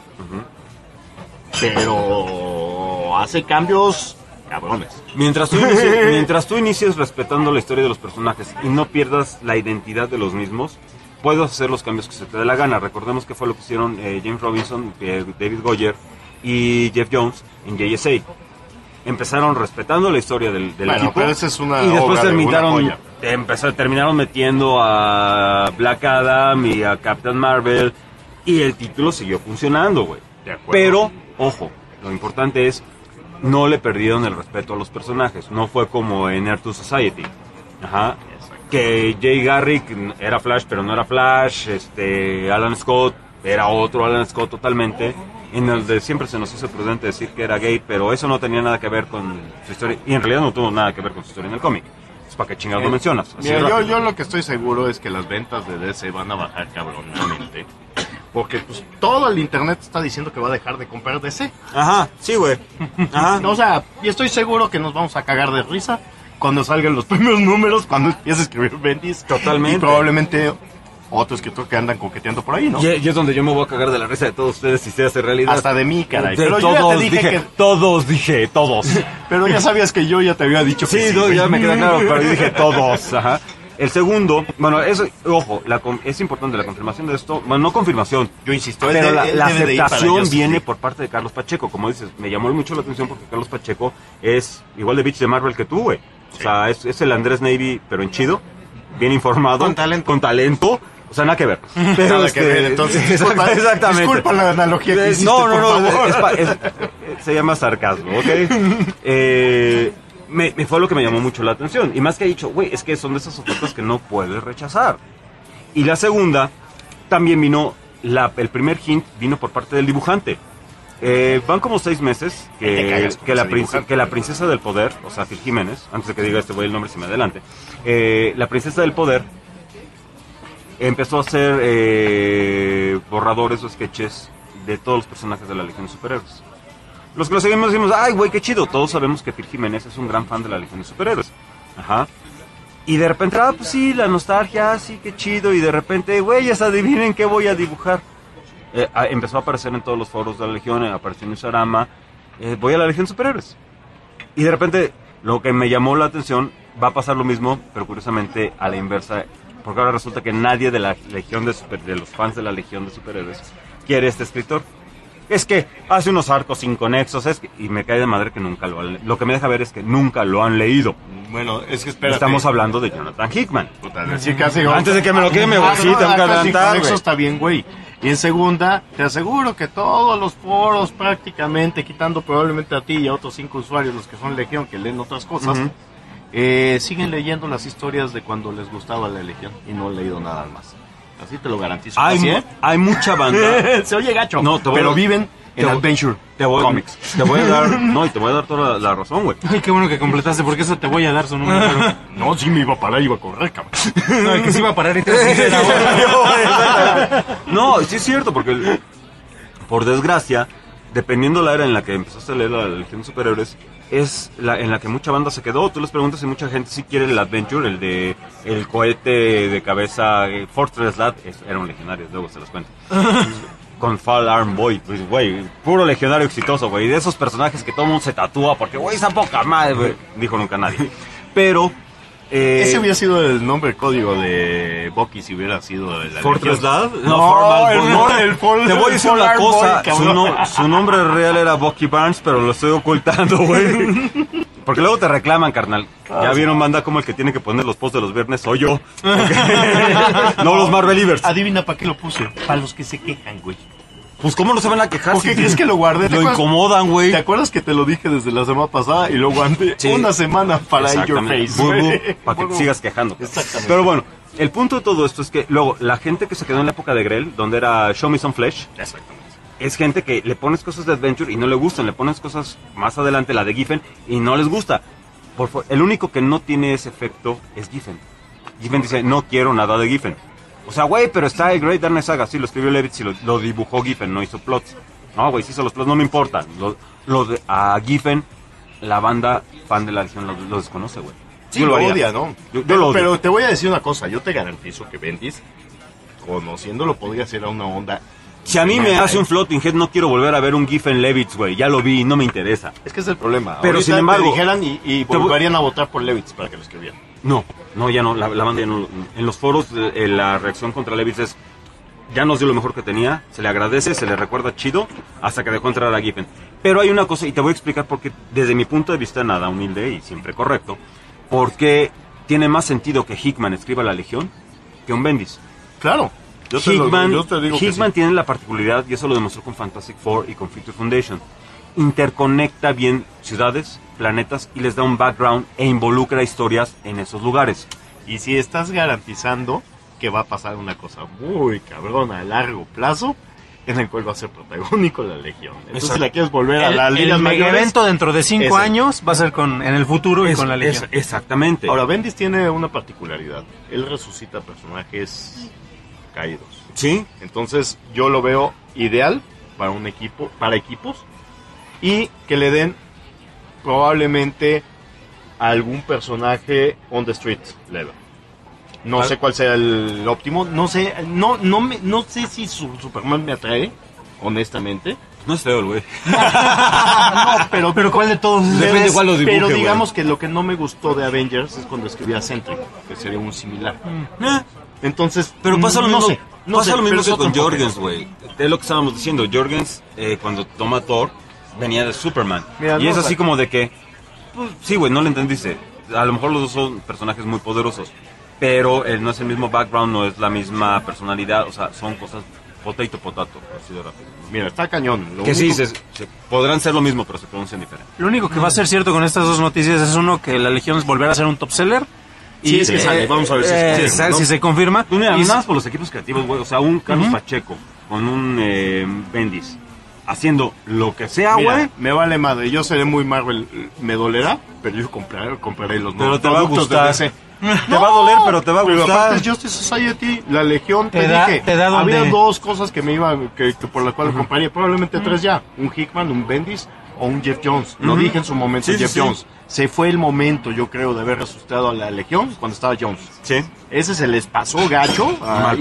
pero hace cambios cabrones. Mientras tú inicies respetando la historia de los personajes y no pierdas la identidad de los mismos, puedes hacer los cambios que se te dé la gana. Recordemos que fue lo que hicieron James Robinson, David Goyer y Jeff Jones en JSA. Empezaron respetando la historia del equipo, pero esa es una y después obra de una joya. terminaron metiendo a Black Adam y a Captain Marvel, y el título siguió funcionando, güey. Pero, ojo, lo importante es, no le perdieron el respeto a los personajes. No fue como en Earth 2 Society. Ajá. Que Jay Garrick era Flash, pero no era Flash. Alan Scott era otro Alan Scott totalmente. En el de siempre se nos hizo prudente decir que era gay, pero eso no tenía nada que ver con su historia. Y en realidad no tuvo nada que ver con su historia en el cómic. Es para que chingados lo mencionas. Así Mira, rápido. yo lo que estoy seguro es que las ventas de DC van a bajar cabronamente. Porque pues todo el internet está diciendo que va a dejar de comprar DC. Ajá, sí, güey. Ajá. O sea, y estoy seguro que nos vamos a cagar de risa cuando salgan los primeros números, cuando empiece a escribir Bendis. Totalmente. Y probablemente otro escritor que andan coqueteando por ahí, ¿no? Y es donde yo me voy a cagar de la risa de todos ustedes si se hace realidad. Hasta de mí, caray. De Pero yo ya todos, te dije que... todos. Pero ya sabías que yo ya te había dicho que Sí, no, ya me queda claro, pero yo dije todos. Ajá. El segundo, bueno, eso, ojo, es importante la confirmación de esto. Bueno, no confirmación. Yo insisto, pero él la debe de ir para aceptación Justice viene League. por parte de Carlos Pacheco. Como dices, me llamó mucho la atención porque Carlos Pacheco es igual de bitch de Marvel que tú, güey. O sea, es el Andrés Navy, pero en chido, bien informado. Con talento. O sea, nada que ver. Pero Nada que ver, entonces, disculpa, exactamente. disculpa la analogía que hiciste, No, por favor. se llama sarcasmo, ¿ok? Me fue lo que me llamó mucho la atención. Y más que he dicho, güey, es que son de esas ofertas que no puedes rechazar. Y la segunda, también vino, el primer hint vino por parte del dibujante. Van como 6 meses que la princesa del poder, o sea, Phil Jiménez, antes de que diga voy el nombre si me adelante, la princesa del poder empezó a hacer borradores o sketches de todos los personajes de la Legión de Superhéroes. Los que lo seguimos decimos, ay, güey, qué chido. Todos sabemos que Phil Jiménez es un gran fan de la Legión de Superhéroes. Ajá. Y de repente, pues sí, la nostalgia, sí, qué chido. Y de repente, güeyes, adivinen qué voy a dibujar. Empezó a aparecer en todos los foros de la Legión, apareció en Usarama. Voy a la Legión de Superhéroes. Y de repente, lo que me llamó la atención, va a pasar lo mismo, pero curiosamente a la inversa. Porque ahora resulta que nadie de la Legión de los fans de la Legión de Superhéroes quiere este escritor. es que hace unos arcos inconexos, y me cae de madre que nunca lo que me deja ver es que nunca lo han leído. Bueno, es que espérate. Estamos hablando de Jonathan Hickman. Sí, casi, antes de que me lo queme, güey, sí, tengo que adelantar, Eso está bien, güey. Y en segunda, te aseguro que todos los foros prácticamente, quitando probablemente a ti y a otros 5 usuarios, los que son Legión, que leen otras cosas, siguen leyendo las historias de cuando les gustaba la Legión y no han leído nada más. Así te lo garantizo. Hay mucha banda. Se oye gacho, no, pero viven en Adventure Comics. Te voy a dar, te voy a dar toda la razón, güey. Ay, qué bueno que completaste, porque eso te voy a dar su número. Pero... No, sí me iba a parar, iba a correr, cabrón. No, el que sí iba a parar y te era No, sí es cierto, porque por desgracia, dependiendo la era en la que empezaste a leer la Legión de Superhéroes, es en la que mucha banda se quedó. Tú les preguntas y mucha gente sí quiere el Adventure, el de el cohete de cabeza, Fortress Lad, eran legionarios, luego se los cuento. Con Fall Arm Boy, pues, güey, puro legionario exitoso, güey, de esos personajes que todo el mundo se tatúa, porque, güey, esa poca madre, güey, dijo nunca nadie. Pero... ese hubiera sido el nombre código de Bucky si hubiera sido el Fortress Lad. El te voy a decir una cosa, su nombre real era Bucky Barnes, pero lo estoy ocultando, güey. Porque luego te reclaman, carnal. Ya vieron, banda, como el que tiene que poner los posts de los viernes soy yo. No los Marvelivers. Adivina para qué lo puse. Para los que se quejan, güey. Pues cómo no se van a quejar. ¿Por qué crees que lo guardé? Lo incomodan, güey. ¿Te acuerdas que te lo dije desde la semana pasada y lo guardé una semana para In Your Face? Para que te sigas quejando. Exactamente. Pero bueno, el punto de todo esto es que luego la gente que se quedó en la época de Grell, donde era Show Me Some Flesh, es gente que le pones cosas de Adventure y no le gustan, le pones cosas más adelante, la de Giffen, y no les gusta. El único que no tiene ese efecto es Giffen. Giffen dice, no quiero nada de Giffen. O sea, güey, pero está el Great Darkness Saga, sí, lo escribió Levitz y lo dibujó Giffen, no hizo plots. No, güey, sí hizo los plots, no me importan. A Giffen, la banda fan de la Legión lo desconoce, güey. Sí, lo odia, ¿no? Yo lo odio. Pero te voy a decir una cosa, yo te garantizo que Bendis, conociéndolo, podría ser a una onda... Si a mí me hace un Floating Head, no quiero volver a ver un Giffen Levitz, güey. Ya lo vi y no me interesa. Es que es el problema. Pero ahorita sin embargo... te dijeran y volverían a votar por Levitz para que lo escribieran. No, ya no. La banda ya no. En los foros, la reacción contra Levitz es... Ya nos dio lo mejor que tenía, se le agradece, se le recuerda chido, hasta que dejó entrar a Giffen. Pero hay una cosa, y te voy a explicar por qué, desde mi punto de vista, nada humilde y siempre correcto, porque tiene más sentido que Hickman escriba La Legión que un Bendis. Claro. Hickman tiene la particularidad, y eso lo demostró con Fantastic Four y con Future Foundation, interconecta bien ciudades, planetas, y les da un background e involucra historias en esos lugares. Y si estás garantizando que va a pasar una cosa muy cabrona a largo plazo, en el cual va a ser protagónico la Legión. Entonces, si la quieres volver a la Liga Mayores, el evento dentro de 5 años va a ser en el futuro y con la Legión. Exactamente. Ahora, Bendis tiene una particularidad. Él resucita personajes caídos. Sí. Entonces, yo lo veo ideal para un equipo, para equipos, y que le den probablemente algún personaje on the street level. No sé cuál sea el óptimo, no sé si Superman me atrae, honestamente. No es feo el güey. No, pero ¿cuál de todos? Depende de cuál lo dibuje, pero digamos que lo que no me gustó de Avengers es cuando escribía Sentry, que sería un similar. Entonces, pero pasa lo mismo, pasa lo mismo que con otro Jorgens, güey. Es lo que estábamos diciendo. Jorgens, cuando toma Thor, venía de Superman. Mira, y es así como de que, pues, sí, güey, no le entendiste. A lo mejor los dos son personajes muy poderosos, pero no es el mismo background, no es la misma personalidad, o sea, son cosas potato, así de rápido. Mira, está cañón. Que sí, podrán ser lo mismo, pero se pronuncian diferente. Lo único que va a ser cierto con estas dos noticias es uno, que la Legión volverá a ser un top seller. Sí, sí, vamos a ver si se confirma. Y nada más por los equipos creativos, güey, o sea, un Carlos Pacheco con un Bendis haciendo lo que sea, güey. Me vale madre, yo seré muy Marvel, me dolerá, pero yo compraré los nuevos productos. Pero te va a gustar. De DC. Te va a doler, pero te va a gustar. Pero aparte Justice Society, la Legión, había dos cosas que me iban, que por las cuales compraría, probablemente tres ya, un Hickman, un Bendis o un Jeff Jones. Lo dije en su momento, Jeff Jones. Se fue el momento, yo creo, de haber resucitado a la Legión cuando estaba Jones. Sí. Ese se les pasó gacho.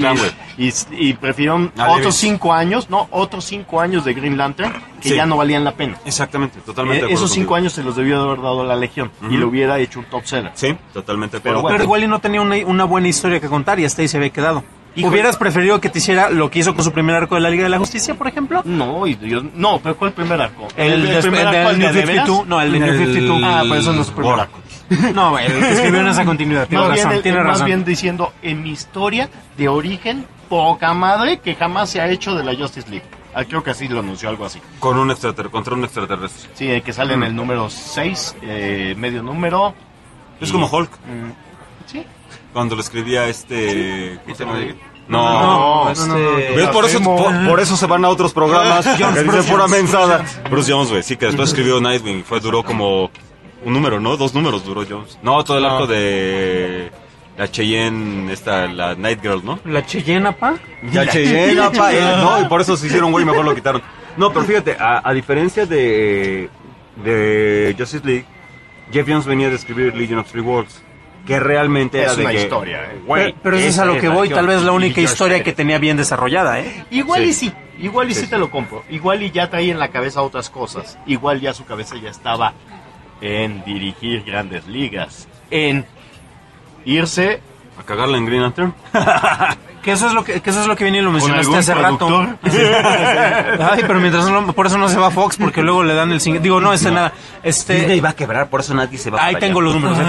Y prefirieron otros 5 años, otros 5 años de Green Lantern que ya no valían la pena. Exactamente, totalmente. Esos 5 años se los debió de haber dado a la Legión y lo hubiera hecho un top seller. Sí, totalmente. Pero igual no tenía una buena historia que contar y hasta ahí se había quedado. ¿Hubieras preferido que te hiciera lo que hizo con su primer arco de la Liga de la Justicia, por ejemplo? No, no, pero ¿cuál primer arco? El primer arco del New 52. No, el de New 52. Ah, pues eso no es su primer arco. No, el que escribió en esa continuidad. Tiene razón. Más bien diciendo, en mi historia de origen, poca madre que jamás se ha hecho de la Justice League. Creo que así lo anunció, algo así. Contra un extraterrestre. Sí, el que sale en el número 6, medio número. Es como Hulk. Sí. Cuando lo escribía ¿cómo se llama? No. Por eso se van a otros programas que dicen pura mensada. Bruce Jones, güey, sí, que después escribió Nightwing. Duró como un número, ¿no? 2 números duró Jones. No, todo el arco de la Cheyenne, la Night Girl, ¿no? ¿La Cheyenne, apa? La Cheyenne, apa. No, y por eso se hicieron, güey, mejor lo quitaron. No, pero fíjate, a diferencia de Justice League, Jeff Jones venía de escribir Legion of Three Worlds, que realmente era de una que... historia, pero eso es a lo que voy, tal vez la única historia que tenía bien desarrollada, Igual y sí te lo compro. Igual y ya traía en la cabeza otras cosas. Igual ya su cabeza ya estaba en dirigir grandes ligas, en irse a cagarla en Green Lantern. Que eso es lo que viene y lo mencionaste hace rato. Ay, pero por eso no se va a Fox, porque luego le dan el nada. Disney va a quebrar, por eso nadie se va a Ahí tengo los números,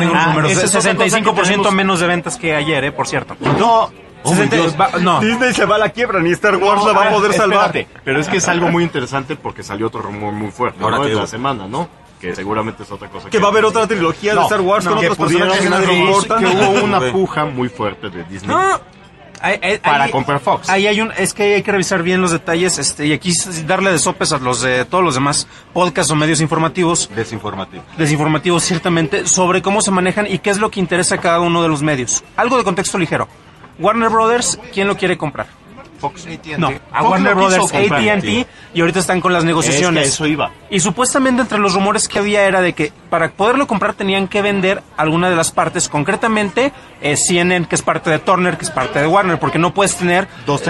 65% menos de ventas que ayer, por cierto. No. Disney se va a la quiebra, ni Star Wars la va a poder salvar. Pero es que es algo muy interesante porque salió otro rumor muy fuerte ahora de la semana, ¿no? Que seguramente es otra cosa. Que va a haber otra trilogía de Star Wars con otros personajes que nadie le importa. Que hubo una puja muy fuerte de Disney para comprar Fox. Es que hay que revisar bien los detalles, y aquí darle de sopes a los de todos los demás podcasts o medios informativos. Desinformativos, ciertamente, sobre cómo se manejan y qué es lo que interesa a cada uno de los medios. Algo de contexto ligero. Warner Brothers, ¿quién lo quiere comprar? Fox. No, a Warner Brothers, AT&T, y ahorita están con las negociaciones. Es que eso iba. Y supuestamente entre los rumores que había era de que para poderlo comprar tenían que vender alguna de las partes, concretamente CNN, que es parte de Turner, que es parte de Warner, porque no puedes tener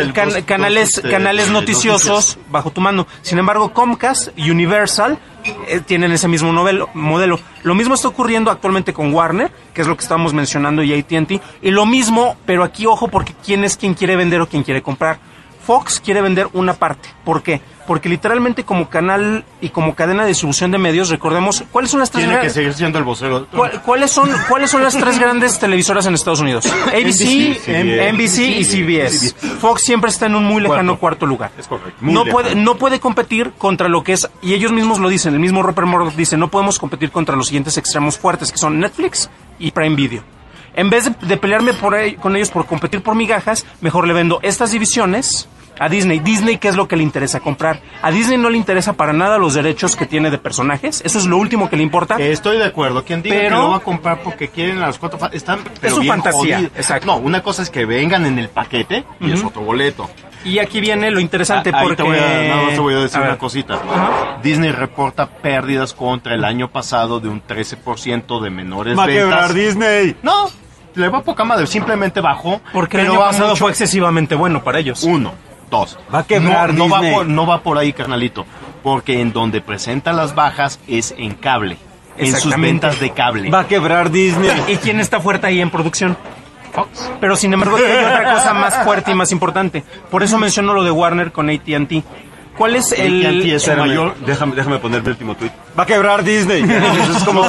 canales noticiosos bajo tu mando. Sin embargo, Comcast y Universal tienen ese mismo modelo. Lo mismo está ocurriendo actualmente con Warner, que es lo que estábamos mencionando, y AT&T, y lo mismo, pero aquí ojo, porque quién es quien quiere vender o quien quiere comprar. Fox quiere vender una parte. ¿Por qué? Porque literalmente como canal y como cadena de distribución de medios, recordemos, ¿cuáles son las tres? Tiene que seguir siendo el vocero. ¿Cuáles son las tres grandes televisoras en Estados Unidos? ABC, NBC y CBS. Fox siempre está en un muy lejano cuarto lugar. Es correcto. No puede competir contra lo que es, y ellos mismos lo dicen, el mismo Rupert Murdoch dice, no podemos competir contra los siguientes extremos fuertes, que son Netflix y Prime Video. En vez de pelearme con ellos por competir por migajas, mejor le vendo estas divisiones a Disney. Disney, ¿qué es lo que le interesa comprar? A Disney no le interesa para nada los derechos que tiene de personajes. Eso es lo último que le importa. Estoy de acuerdo. Quien diga que lo va a comprar porque quieren a los 4 están es su fantasía. Jodidos. Exacto. No, una cosa es que vengan en el paquete y es otro boleto. Y aquí viene lo interesante porque... Nada más te voy a decir una cosita. Disney reporta pérdidas contra el año pasado de un 13% de menores ventas. ¡Va a quebrar Disney! No, le va poca madre. Simplemente bajó. Porque el año pasado fue excesivamente bueno para ellos. 1, 2. Va a quebrar Disney. No va por ahí, carnalito. Porque en donde presenta las bajas es en cable. En sus ventas de cable. Va a quebrar Disney. ¿Y quién está fuerte ahí en producción? Fox. Pero sin embargo hay otra cosa más fuerte y más importante. Por eso menciono lo de Warner con AT&T. ¿Cuál es el...? AT&T es mayor... Déjame poner el último tweet. Va a quebrar Disney. Es como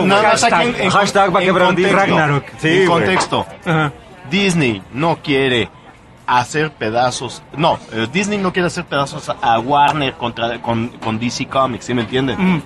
hashtag va a quebrar Disney. Ragnarok. Sí, en contexto. Disney no quiere hacer pedazos... No, Disney no quiere hacer pedazos a Warner con DC Comics, ¿sí me entienden?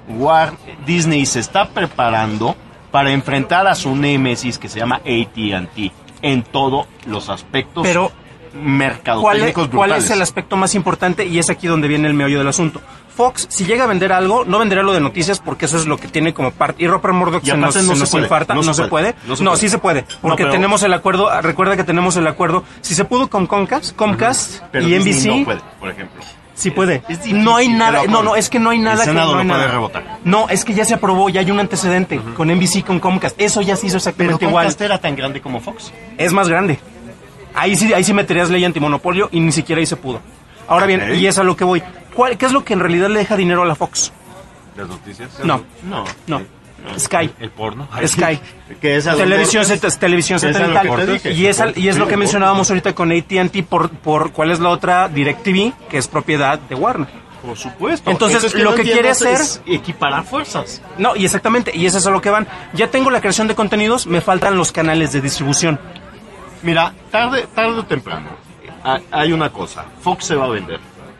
Disney se está preparando para enfrentar a su némesis que se llama AT&T en todos los aspectos mercadotécnicos brutales. ¿Cuál es el aspecto más importante? Y es aquí donde viene el meollo del asunto. Fox, si llega a vender algo, no venderá lo de noticias porque eso es lo que tiene como parte. Y Rupert Murdoch se nos infarta. No se puede. No, sí se puede. Porque tenemos el acuerdo. Recuerda que tenemos el acuerdo. Si se pudo con Comcast y NBC. No puede, por ejemplo. Sí puede. No hay nada. No, es que no hay nada. El Senado lo puede rebotar. No, es que ya se aprobó, ya hay un antecedente con NBC y con Comcast. Eso ya se hizo exactamente pero igual. ¿Comcast era tan grande como Fox? Es más grande. Ahí sí meterías ley antimonopolio y ni siquiera ahí se pudo. Ahora bien, y es a lo que voy. ¿Qué es lo que en realidad le deja dinero a la Fox? ¿Las noticias? No. Sky. El porno. Sky. Que es televisión satelital. Y es lo que mencionábamos ahorita con AT&T por cuál es la otra, DirecTV, que es propiedad de Warner. Por supuesto. Entonces lo que quiere hacer es equiparar fuerzas. No, y exactamente, y eso es a lo que van. Ya tengo la creación de contenidos, me faltan los canales de distribución. Mira, tarde o temprano, hay una cosa. Fox se va a vender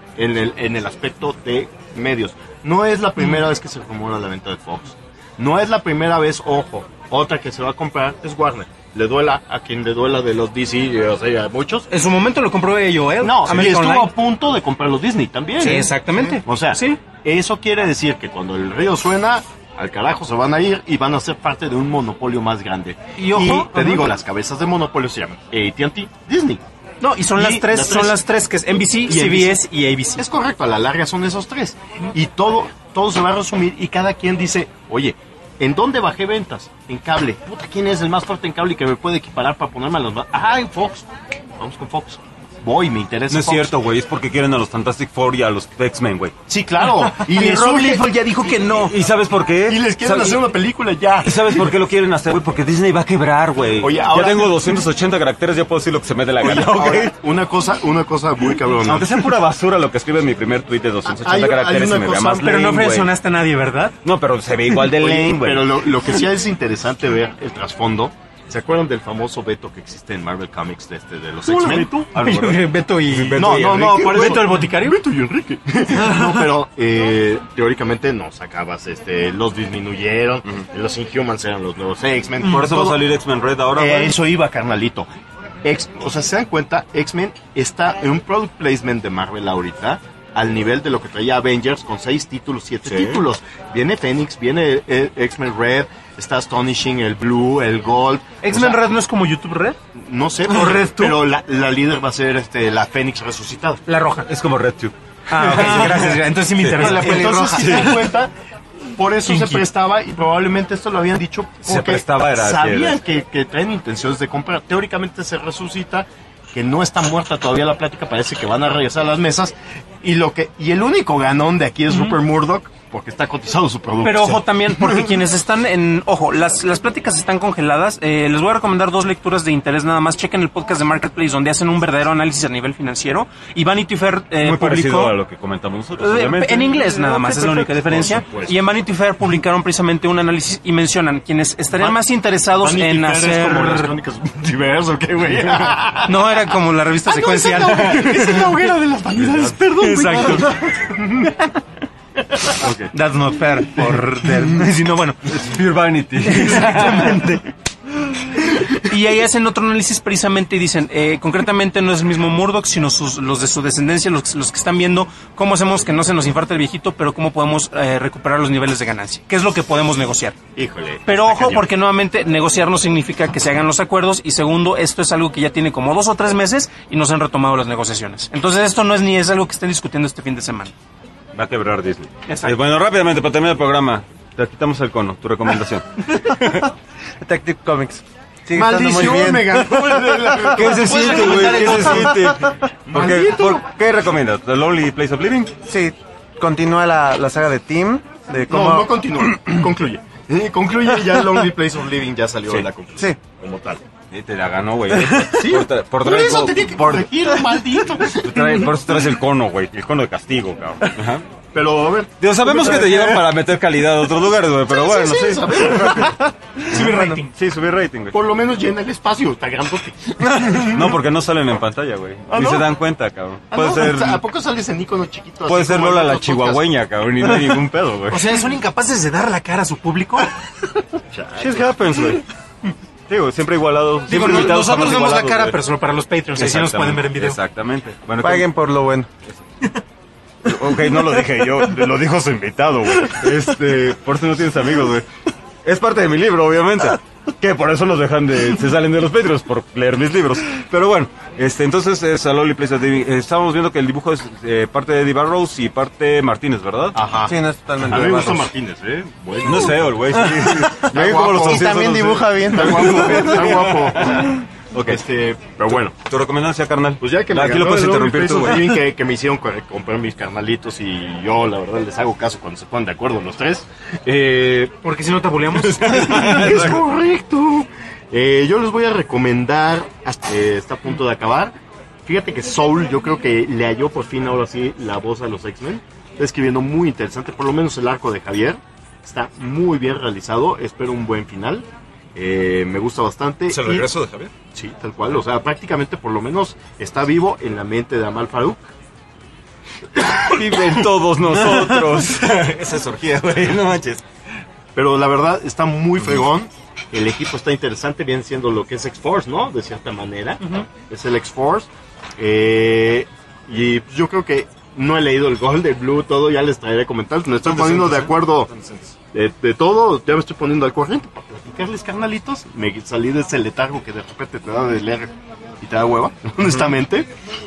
en el aspecto de medios. No es la primera vez que se rumora la venta de Fox. No es la primera vez, ojo. Otra que se va a comprar es Warner. Le duela a quien le duela de los DC, o sea, a muchos. En su momento lo compró yo, No, y estuvo a punto de comprar los Disney también. Sí, exactamente. O sea, eso quiere decir que cuando el río suena, al carajo se van a ir y van a ser parte de un monopolio más grande. Y ojo, te digo, las cabezas de monopolio se llaman AT&T, Disney. No, y son las tres, que es NBC, CBS y ABC. Es correcto, a la larga son esos tres. Y todo se va a resumir y cada quien dice, oye, ¿en dónde bajé ventas? En cable. Puta, ¿quién es el más fuerte en cable y que me puede equiparar para ponerme a los... en Fox. Vamos con Fox. Me interesa. No es Fox. cierto, güey, es porque quieren a los Fantastic Four y a los X-Men, güey. Sí, claro. Y Rob Liefeld ya dijo que no. ¿Y sabes por qué? Y les quieren hacer una película ya. ¿Y sabes por qué lo quieren hacer, güey? Porque Disney va a quebrar, güey. Oye, ya tengo 280 caracteres, ya puedo decir lo que se me dé la gana. Ahora, una cosa muy cabrona. Aunque sea pura basura lo que escribe en mi primer tweet de 280 caracteres y me vea más pero lame, no mencionaste a nadie, ¿verdad? No, pero se ve igual de lame, güey. Pero lo que sí es interesante ver el trasfondo. ¿Se acuerdan del famoso veto que existe en Marvel Comics de los X-Men? Beto y... No, por eso. ¿Beto el boticario? Beto y Enrique. No, pero teóricamente no sacabas, los disminuyeron, los Inhumans eran los nuevos X-Men. Por eso va a salir X-Men Red ahora, güey. Eso iba, carnalito. O sea, ¿se dan cuenta? X-Men está en un product placement de Marvel ahorita, al nivel de lo que traía Avengers con 6 títulos, 7 títulos. Viene Phoenix, viene X-Men Red, está Astonishing, el Blue, el Gold. ¿X-Men Red no es como YouTube Red? No sé, pero la líder va a ser la Fénix resucitada. La roja. Es como Red Tube. Ok, gracias. Entonces sí me interesa. Entonces, si se dan cuenta, por eso se prestaba, y probablemente esto lo habían dicho porque sabían que traen intenciones de comprar. Teóricamente se resucita, que no está muerta todavía la plática, parece que van a regresar a las mesas, y el único ganón de aquí es Rupert Murdoch, porque está cotizado su producto. Pero ojo también, porque quienes están las pláticas están congeladas. Les voy a recomendar 2 lecturas de interés nada más. Chequen el podcast de Marketplace, donde hacen un verdadero análisis a nivel financiero. Y Vanity Fair muy parecido a lo que comentamos nosotros, en inglés nada más, es la única diferencia. Y en Vanity Fair publicaron precisamente un análisis y mencionan quienes estarían más interesados Vanity en Fair hacer... ¿Es como las crónicas diversas o qué, güey? No, era como la revista secuencial. Esa es la hoguera de las vanidades, perdón. Exacto. Okay. That's not fair. Sino, bueno, it's pure vanity. Exactamente. Y ahí hacen otro análisis precisamente y dicen, concretamente no es el mismo Murdoch, sino los de su descendencia, los que están viendo cómo hacemos que no se nos infarte el viejito, pero cómo podemos recuperar los niveles de ganancia. ¿Qué es lo que podemos negociar? Híjole. Pero ojo, porque nuevamente negociar no significa que se hagan los acuerdos, y segundo, esto es algo que ya tiene como 2 o 3 meses y no se han retomado las negociaciones. Entonces esto no es algo que estén discutiendo este fin de semana. Va a quebrar Disney. Bueno, rápidamente, para terminar el programa, te quitamos el cono, tu recomendación. Detective Comics. Maldición, me ganó. ¿Qué se siente, güey? ¿Qué se siente? ¿Qué recomiendas? ¿The Lonely Place of Living? Sí, continúa la saga de Tim. No continúa, concluye. Concluye, ya Lonely Place of Living ya salió de la conclusión. Sí. Como tal. Te la ganó, güey. Sí, por eso tenía que corregir, maldito. Por eso traes el cono, güey. El cono de castigo, cabrón. Ajá. Pero, a ver. Digo, sabemos que te llevan para meter calidad a otros lugares, güey. Pero bueno, sí. Subir rating. Sí, subir rating, güey. Por lo menos llena el espacio, está grandote. No, porque no salen en pantalla, güey. Ni se dan cuenta, cabrón. Puede ser. ¿A poco sales en icono chiquito? Puede ser Lola la chihuahueña, cabrón. Y no hay ningún pedo, güey. O sea, ¿son incapaces de dar la cara a su público? Shit happens, güey. Digo, siempre igualados. Digo, nosotros damos la cara, pero solo para los Patreons. Así nos pueden ver en video. Exactamente. Bueno, paguen por lo bueno. Ok, no lo dije yo, lo dijo su invitado, güey. Por eso no tienes amigos, güey. Es parte de mi libro, obviamente. Que por eso los dejan se salen de los Patreons, por leer mis libros. Pero bueno, entonces es a Lonely Place of Living. Estábamos viendo que el dibujo es parte de Eddie Barrows y parte Martínez, ¿verdad? Ajá. Sí, no es totalmente. A mí me gusta Martínez, Bueno. No es feo el güey, sí. Y también dibuja bien. Está guapo. Ok. Pero bueno. ¿Tu recomendación, carnal? Pues ya que me aquí lo ganó puedes el interrumpir tú, Lonely güey. Places, que me hicieron comprar mis carnalitos y yo, la verdad, les hago caso cuando se ponen de acuerdo los tres. Porque si no te buleamos. Es correcto. Yo les voy a recomendar, está a punto de acabar. Fíjate que Soul, yo creo que le halló por fin ahora sí la voz a los X-Men. Está escribiendo muy interesante, por lo menos el arco de Javier. Está muy bien realizado, espero un buen final. Me gusta bastante. ¿Es el regreso de Javier? Sí, tal cual. O sea, prácticamente por lo menos está vivo en la mente de Amal Farouk. Vive en todos nosotros. Esa es orgía, güey, no manches. Pero la verdad está muy fregón. El equipo está interesante, viene siendo lo que es X-Force, ¿no? De cierta manera. Es el X-Force. Y pues yo creo que no he leído el Golden Blue, todo, ya les traeré comentarios. Me estoy poniendo de acuerdo de todo, ya me estoy poniendo al corriente para platicarles, carnalitos. Me salí de ese letargo que de repente te da de leer y te da hueva, honestamente.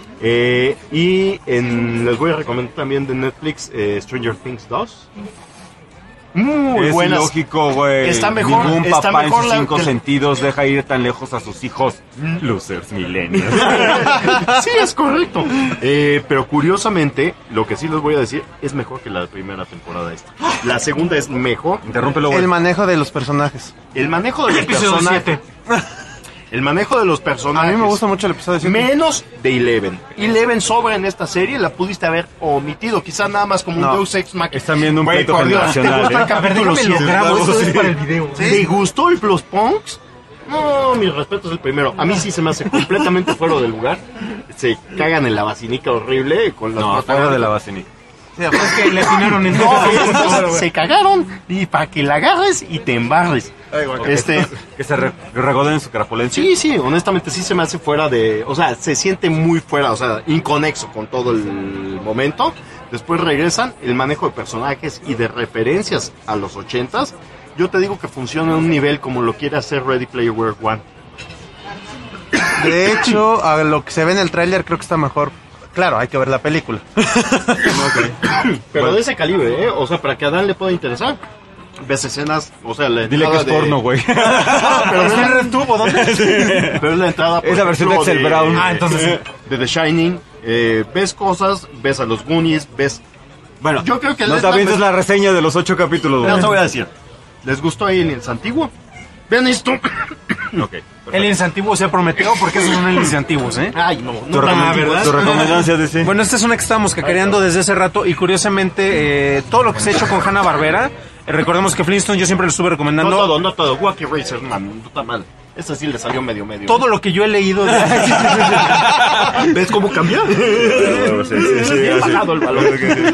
Les voy a recomendar también de Netflix Stranger Things 2. Muy es buenas. Lógico, güey. Está mejor. Ningún Está papá mejor en sus 5 sentidos deja ir tan lejos a sus hijos. Losers millennials. Sí, es correcto. Pero curiosamente, lo que sí les voy a decir es mejor que la primera temporada esta. La segunda es mejor. Interrúmpelo, güey. El manejo de los personajes. El manejo de los personajes. El manejo de los personajes. A mí me gusta mucho el episodio 7. Menos de Eleven. Eleven sobra en esta serie, la pudiste haber omitido. Quizá nada más como un Deus Ex Machina. Están viendo un pleito por Dios, generacional. ¿te gusta el capítulo 7? Para el video. ¿Te gustó el Plus Punks? No, mis respetos el primero. A mí sí se me hace completamente fuera del lugar. Se cagan en la vacinica horrible con las No, fuera de la vacinica. Sí, es que le atinaron en se cagaron y para que la agarres y te embarres. Que se regoden en su carapolencia. Sí, honestamente sí se me hace fuera de, o sea, se siente muy fuera, o sea, inconexo con todo el momento. Después regresan el manejo de personajes y de referencias a los 80s. Yo te digo que funciona a un nivel como lo quiere hacer Ready Player One. De hecho, a lo que se ve en el tráiler creo que está mejor. Claro, hay que ver la película. Pero Bueno. de ese calibre, ¿eh? O sea, para que a Dan le pueda interesar. Ves escenas, o sea, la Dile que es porno, güey. Pero ¿Está en RedTube o dónde? Pero es la entrada, por Es la versión de ejemplo, Axel Brown. Ah, entonces de The Shining. Ves cosas, ves a los Goonies, ves... Bueno, yo creo que no te avientes la reseña de los 8 capítulos, güey. Ya te voy a decir. ¿Les gustó Aliens antiguo? Vean esto. Ok. Aliens antiguos se prometió porque esos son aliens antiguos, ¿eh? Ay, no. Tu recomendación de sí. Bueno, esta es una que estábamos cacareando desde hace rato y curiosamente todo lo que se ha hecho con Hanna-Barbera, recordemos que Flintstone yo siempre lo estuve recomendando. No todo. Wacky Racer, man, no está mal. Esta sí le salió medio. Todo lo que yo he leído. ¿Ves cómo cambia? Sí, Bajado el valor.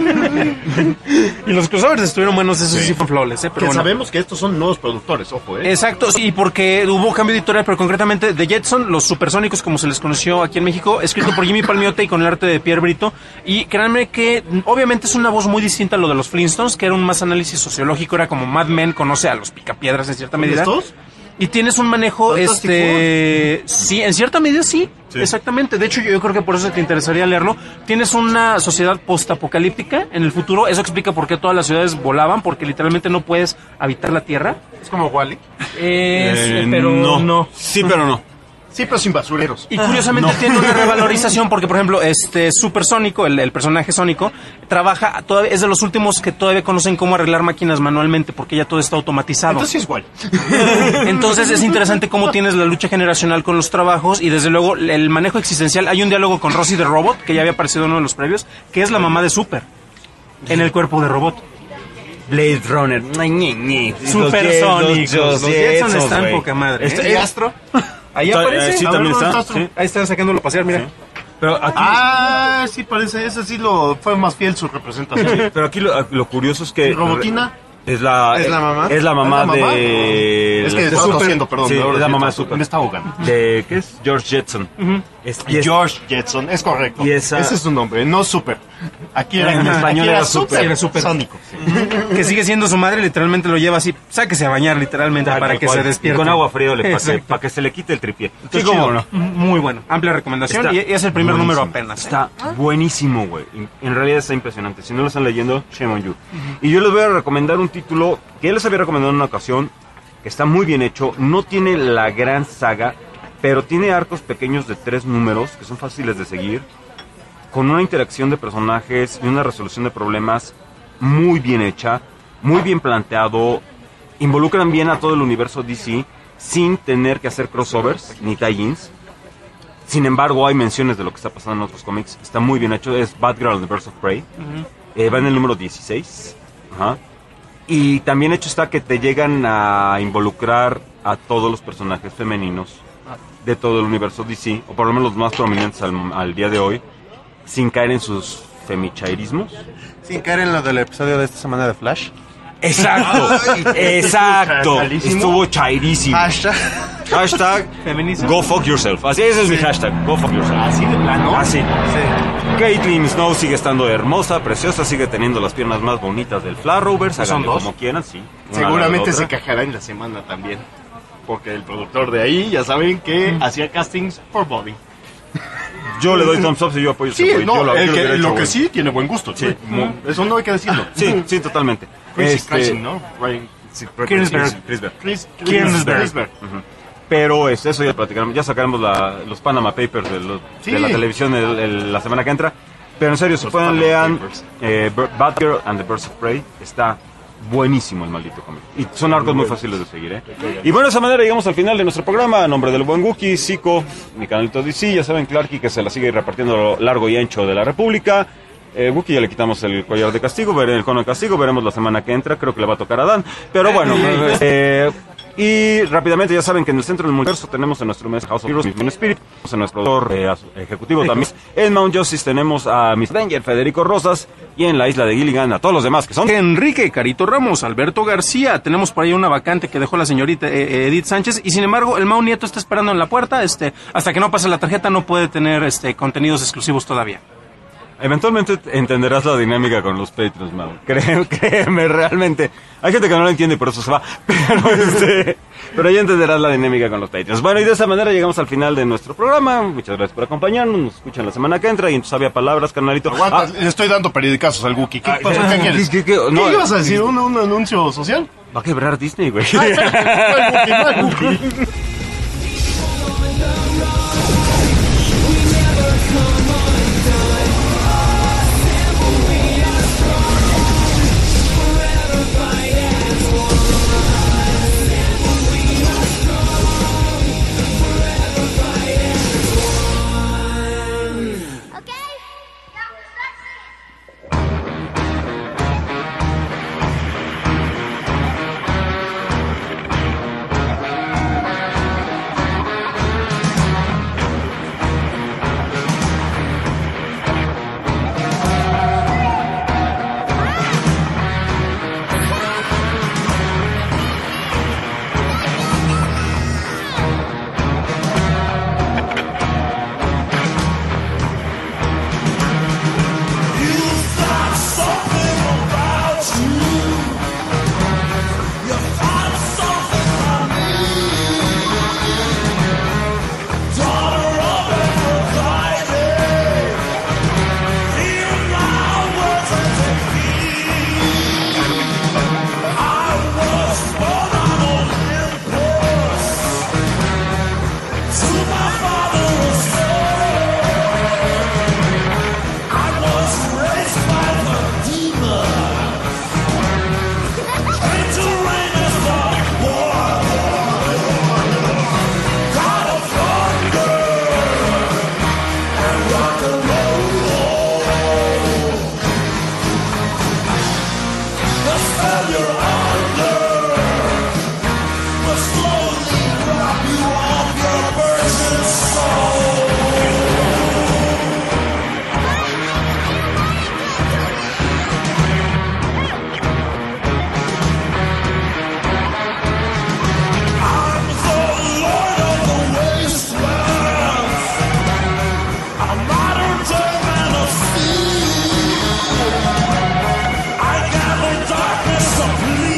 Y los crossovers estuvieron buenos, esos sí fueron flawless, pero Que bueno. sabemos que estos son nuevos productores, ojo, Exacto, sí, porque hubo cambio editorial, pero concretamente The Jetson, los supersónicos como se les conoció aquí en México, escrito por Jimmy Palmiotti y con el arte de Pierre Brito, y créanme que obviamente es una voz muy distinta a lo de los Flintstones, que era un más análisis sociológico, era como Mad Men conoce a los picapiedras en cierta medida. ¿Estos? Y tienes un manejo, sí, en cierta medida sí, exactamente. De hecho, yo creo que por eso te interesaría leerlo. Tienes una sociedad postapocalíptica en el futuro. Eso explica por qué todas las ciudades volaban, porque literalmente no puedes habitar la Tierra. Es como Wall-E. Pero no. Sí, pero no. Sí, pero sin basureros. Y curiosamente tiene una revalorización porque, por ejemplo, Supersónico, el personaje sónico, trabaja, todavía, es de los últimos que todavía conocen cómo arreglar máquinas manualmente porque ya todo está automatizado. Entonces sí es igual. Entonces es interesante cómo tienes la lucha generacional con los trabajos y desde luego el manejo existencial. Hay un diálogo con Rosie the Robot, que ya había aparecido en uno de los previos, que es la mamá de Super, en el cuerpo de robot. Blade Runner. Supersónicos. Los Jetson están güey. poca madre. ¿Y Astro? Ahí aparece. Sí, A ver, también ¿dónde está. Sí. Ahí están sacándolo a pasear, mira. Sí. Pero aquí, Sí parece, ese sí fue más fiel su representación. pero aquí lo curioso es que ¿Y Robotina? ¿Es la mamá? Es la mamá ¿Es la mamá? de Es que de estaba Super. tosiendo, perdón. Sí, ahora es la sí, mamá de Super. Me está ahogando. De ¿qué es? George Jetson. George Jetson, es correcto. Y esa- Ese es su nombre, no Super. Aquí era, En español aquí era Super. Era Super. Sónico. Que sigue siendo su madre, literalmente lo lleva así, sáquese a bañar literalmente para que se despierte. Y con agua fría Exacto. para que se le quite el tripié. Está Sí, cómo chido. no. Muy bueno, amplia recomendación Está y es el primer buenísimo. número apenas. Está buenísimo, güey. En realidad está impresionante. Si no lo están leyendo, shame on you. Y yo les voy a recomendar un título que ya les había recomendado en una ocasión, que está muy bien hecho, no tiene la gran saga, pero tiene arcos pequeños de 3 números que son fáciles de seguir, con una interacción de personajes y una resolución de problemas muy bien hecha, muy bien planteado, involucran bien a todo el universo DC sin tener que hacer crossovers ni tie-ins. Sin embargo, hay menciones de lo que está pasando en otros cómics. Está muy bien hecho. Es Batgirl and the Birds of Prey. Va en el número 16. Ajá. Y también hecho está que te llegan a involucrar a todos los personajes femeninos de todo el universo DC, o por lo menos los más prominentes al día de hoy, sin caer en sus femichairismos. Sin caer en lo del episodio de esta semana de Flash. Exacto, exacto. Estuvo chairísimo. Hashtag go fuck yourself. Así, ese es mi hashtag, go fuck yourself. Así de plano. Así. Sí. Caitlin Snow sigue estando hermosa, preciosa, sigue teniendo las piernas más bonitas del Flarrovers. Háganle como quieran, sí. Seguramente se quejará en la semana también. Porque el productor de ahí, ya saben que hacía castings por Bobby. Yo le doy thumbs up si yo apoyo sí, ese no, yo lo que sí tiene buen gusto. Sí. Eso no hay que decirlo. Sí, sí, totalmente. ¿no? Kirnsberg. Pero eso ya platicaremos, ya sacaremos los Panama Papers de la televisión la semana que entra. Pero en serio, si pueden lean Batgirl and the Birds of Prey, está buenísimo el maldito cómic. Y son arcos muy fáciles de seguir, ¿eh? Y bueno, de esa manera llegamos al final de nuestro programa. A nombre del buen Wookie, Zico, mi canalito DC, ya saben, Clarky, que se la sigue repartiendo a lo largo y ancho de la República. Wookie ya le quitamos el collar de castigo, el cono de castigo, veremos la semana que entra, creo que le va a tocar a Dan. Pero bueno, y rápidamente ya saben que en el centro del multiverso tenemos a nuestro mes House of Heroes, Mismo Spirit, a nuestro productor ejecutivo también. En Mount Justice tenemos a Mr. Danger, Federico Rosas, y en la isla de Gilligan a todos los demás que son Enrique, Carito Ramos, Alberto García. Tenemos por ahí una vacante que dejó la señorita Edith Sánchez, y sin embargo el Mau Nieto está esperando en la puerta, hasta que no pase la tarjeta no puede tener contenidos exclusivos todavía. Eventualmente entenderás la dinámica con los Patreons, Mau. Créeme, realmente. Hay gente que no lo entiende y por eso se va. Pero ya entenderás la dinámica con los Patreons. Bueno, y de esa manera llegamos al final de nuestro programa. Muchas gracias por acompañarnos. Nos escuchan la semana que entra y en tus sabias palabras, carnalito. Aguanta, le estoy dando periodicazos al Wookie. ¿Qué pasó? ¿Qué quieres? ¿Qué ibas a decir? ¿Un anuncio social? Va a quebrar Disney, güey. So please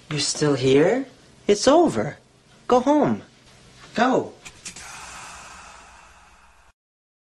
You're still here? It's over. Go home. Go.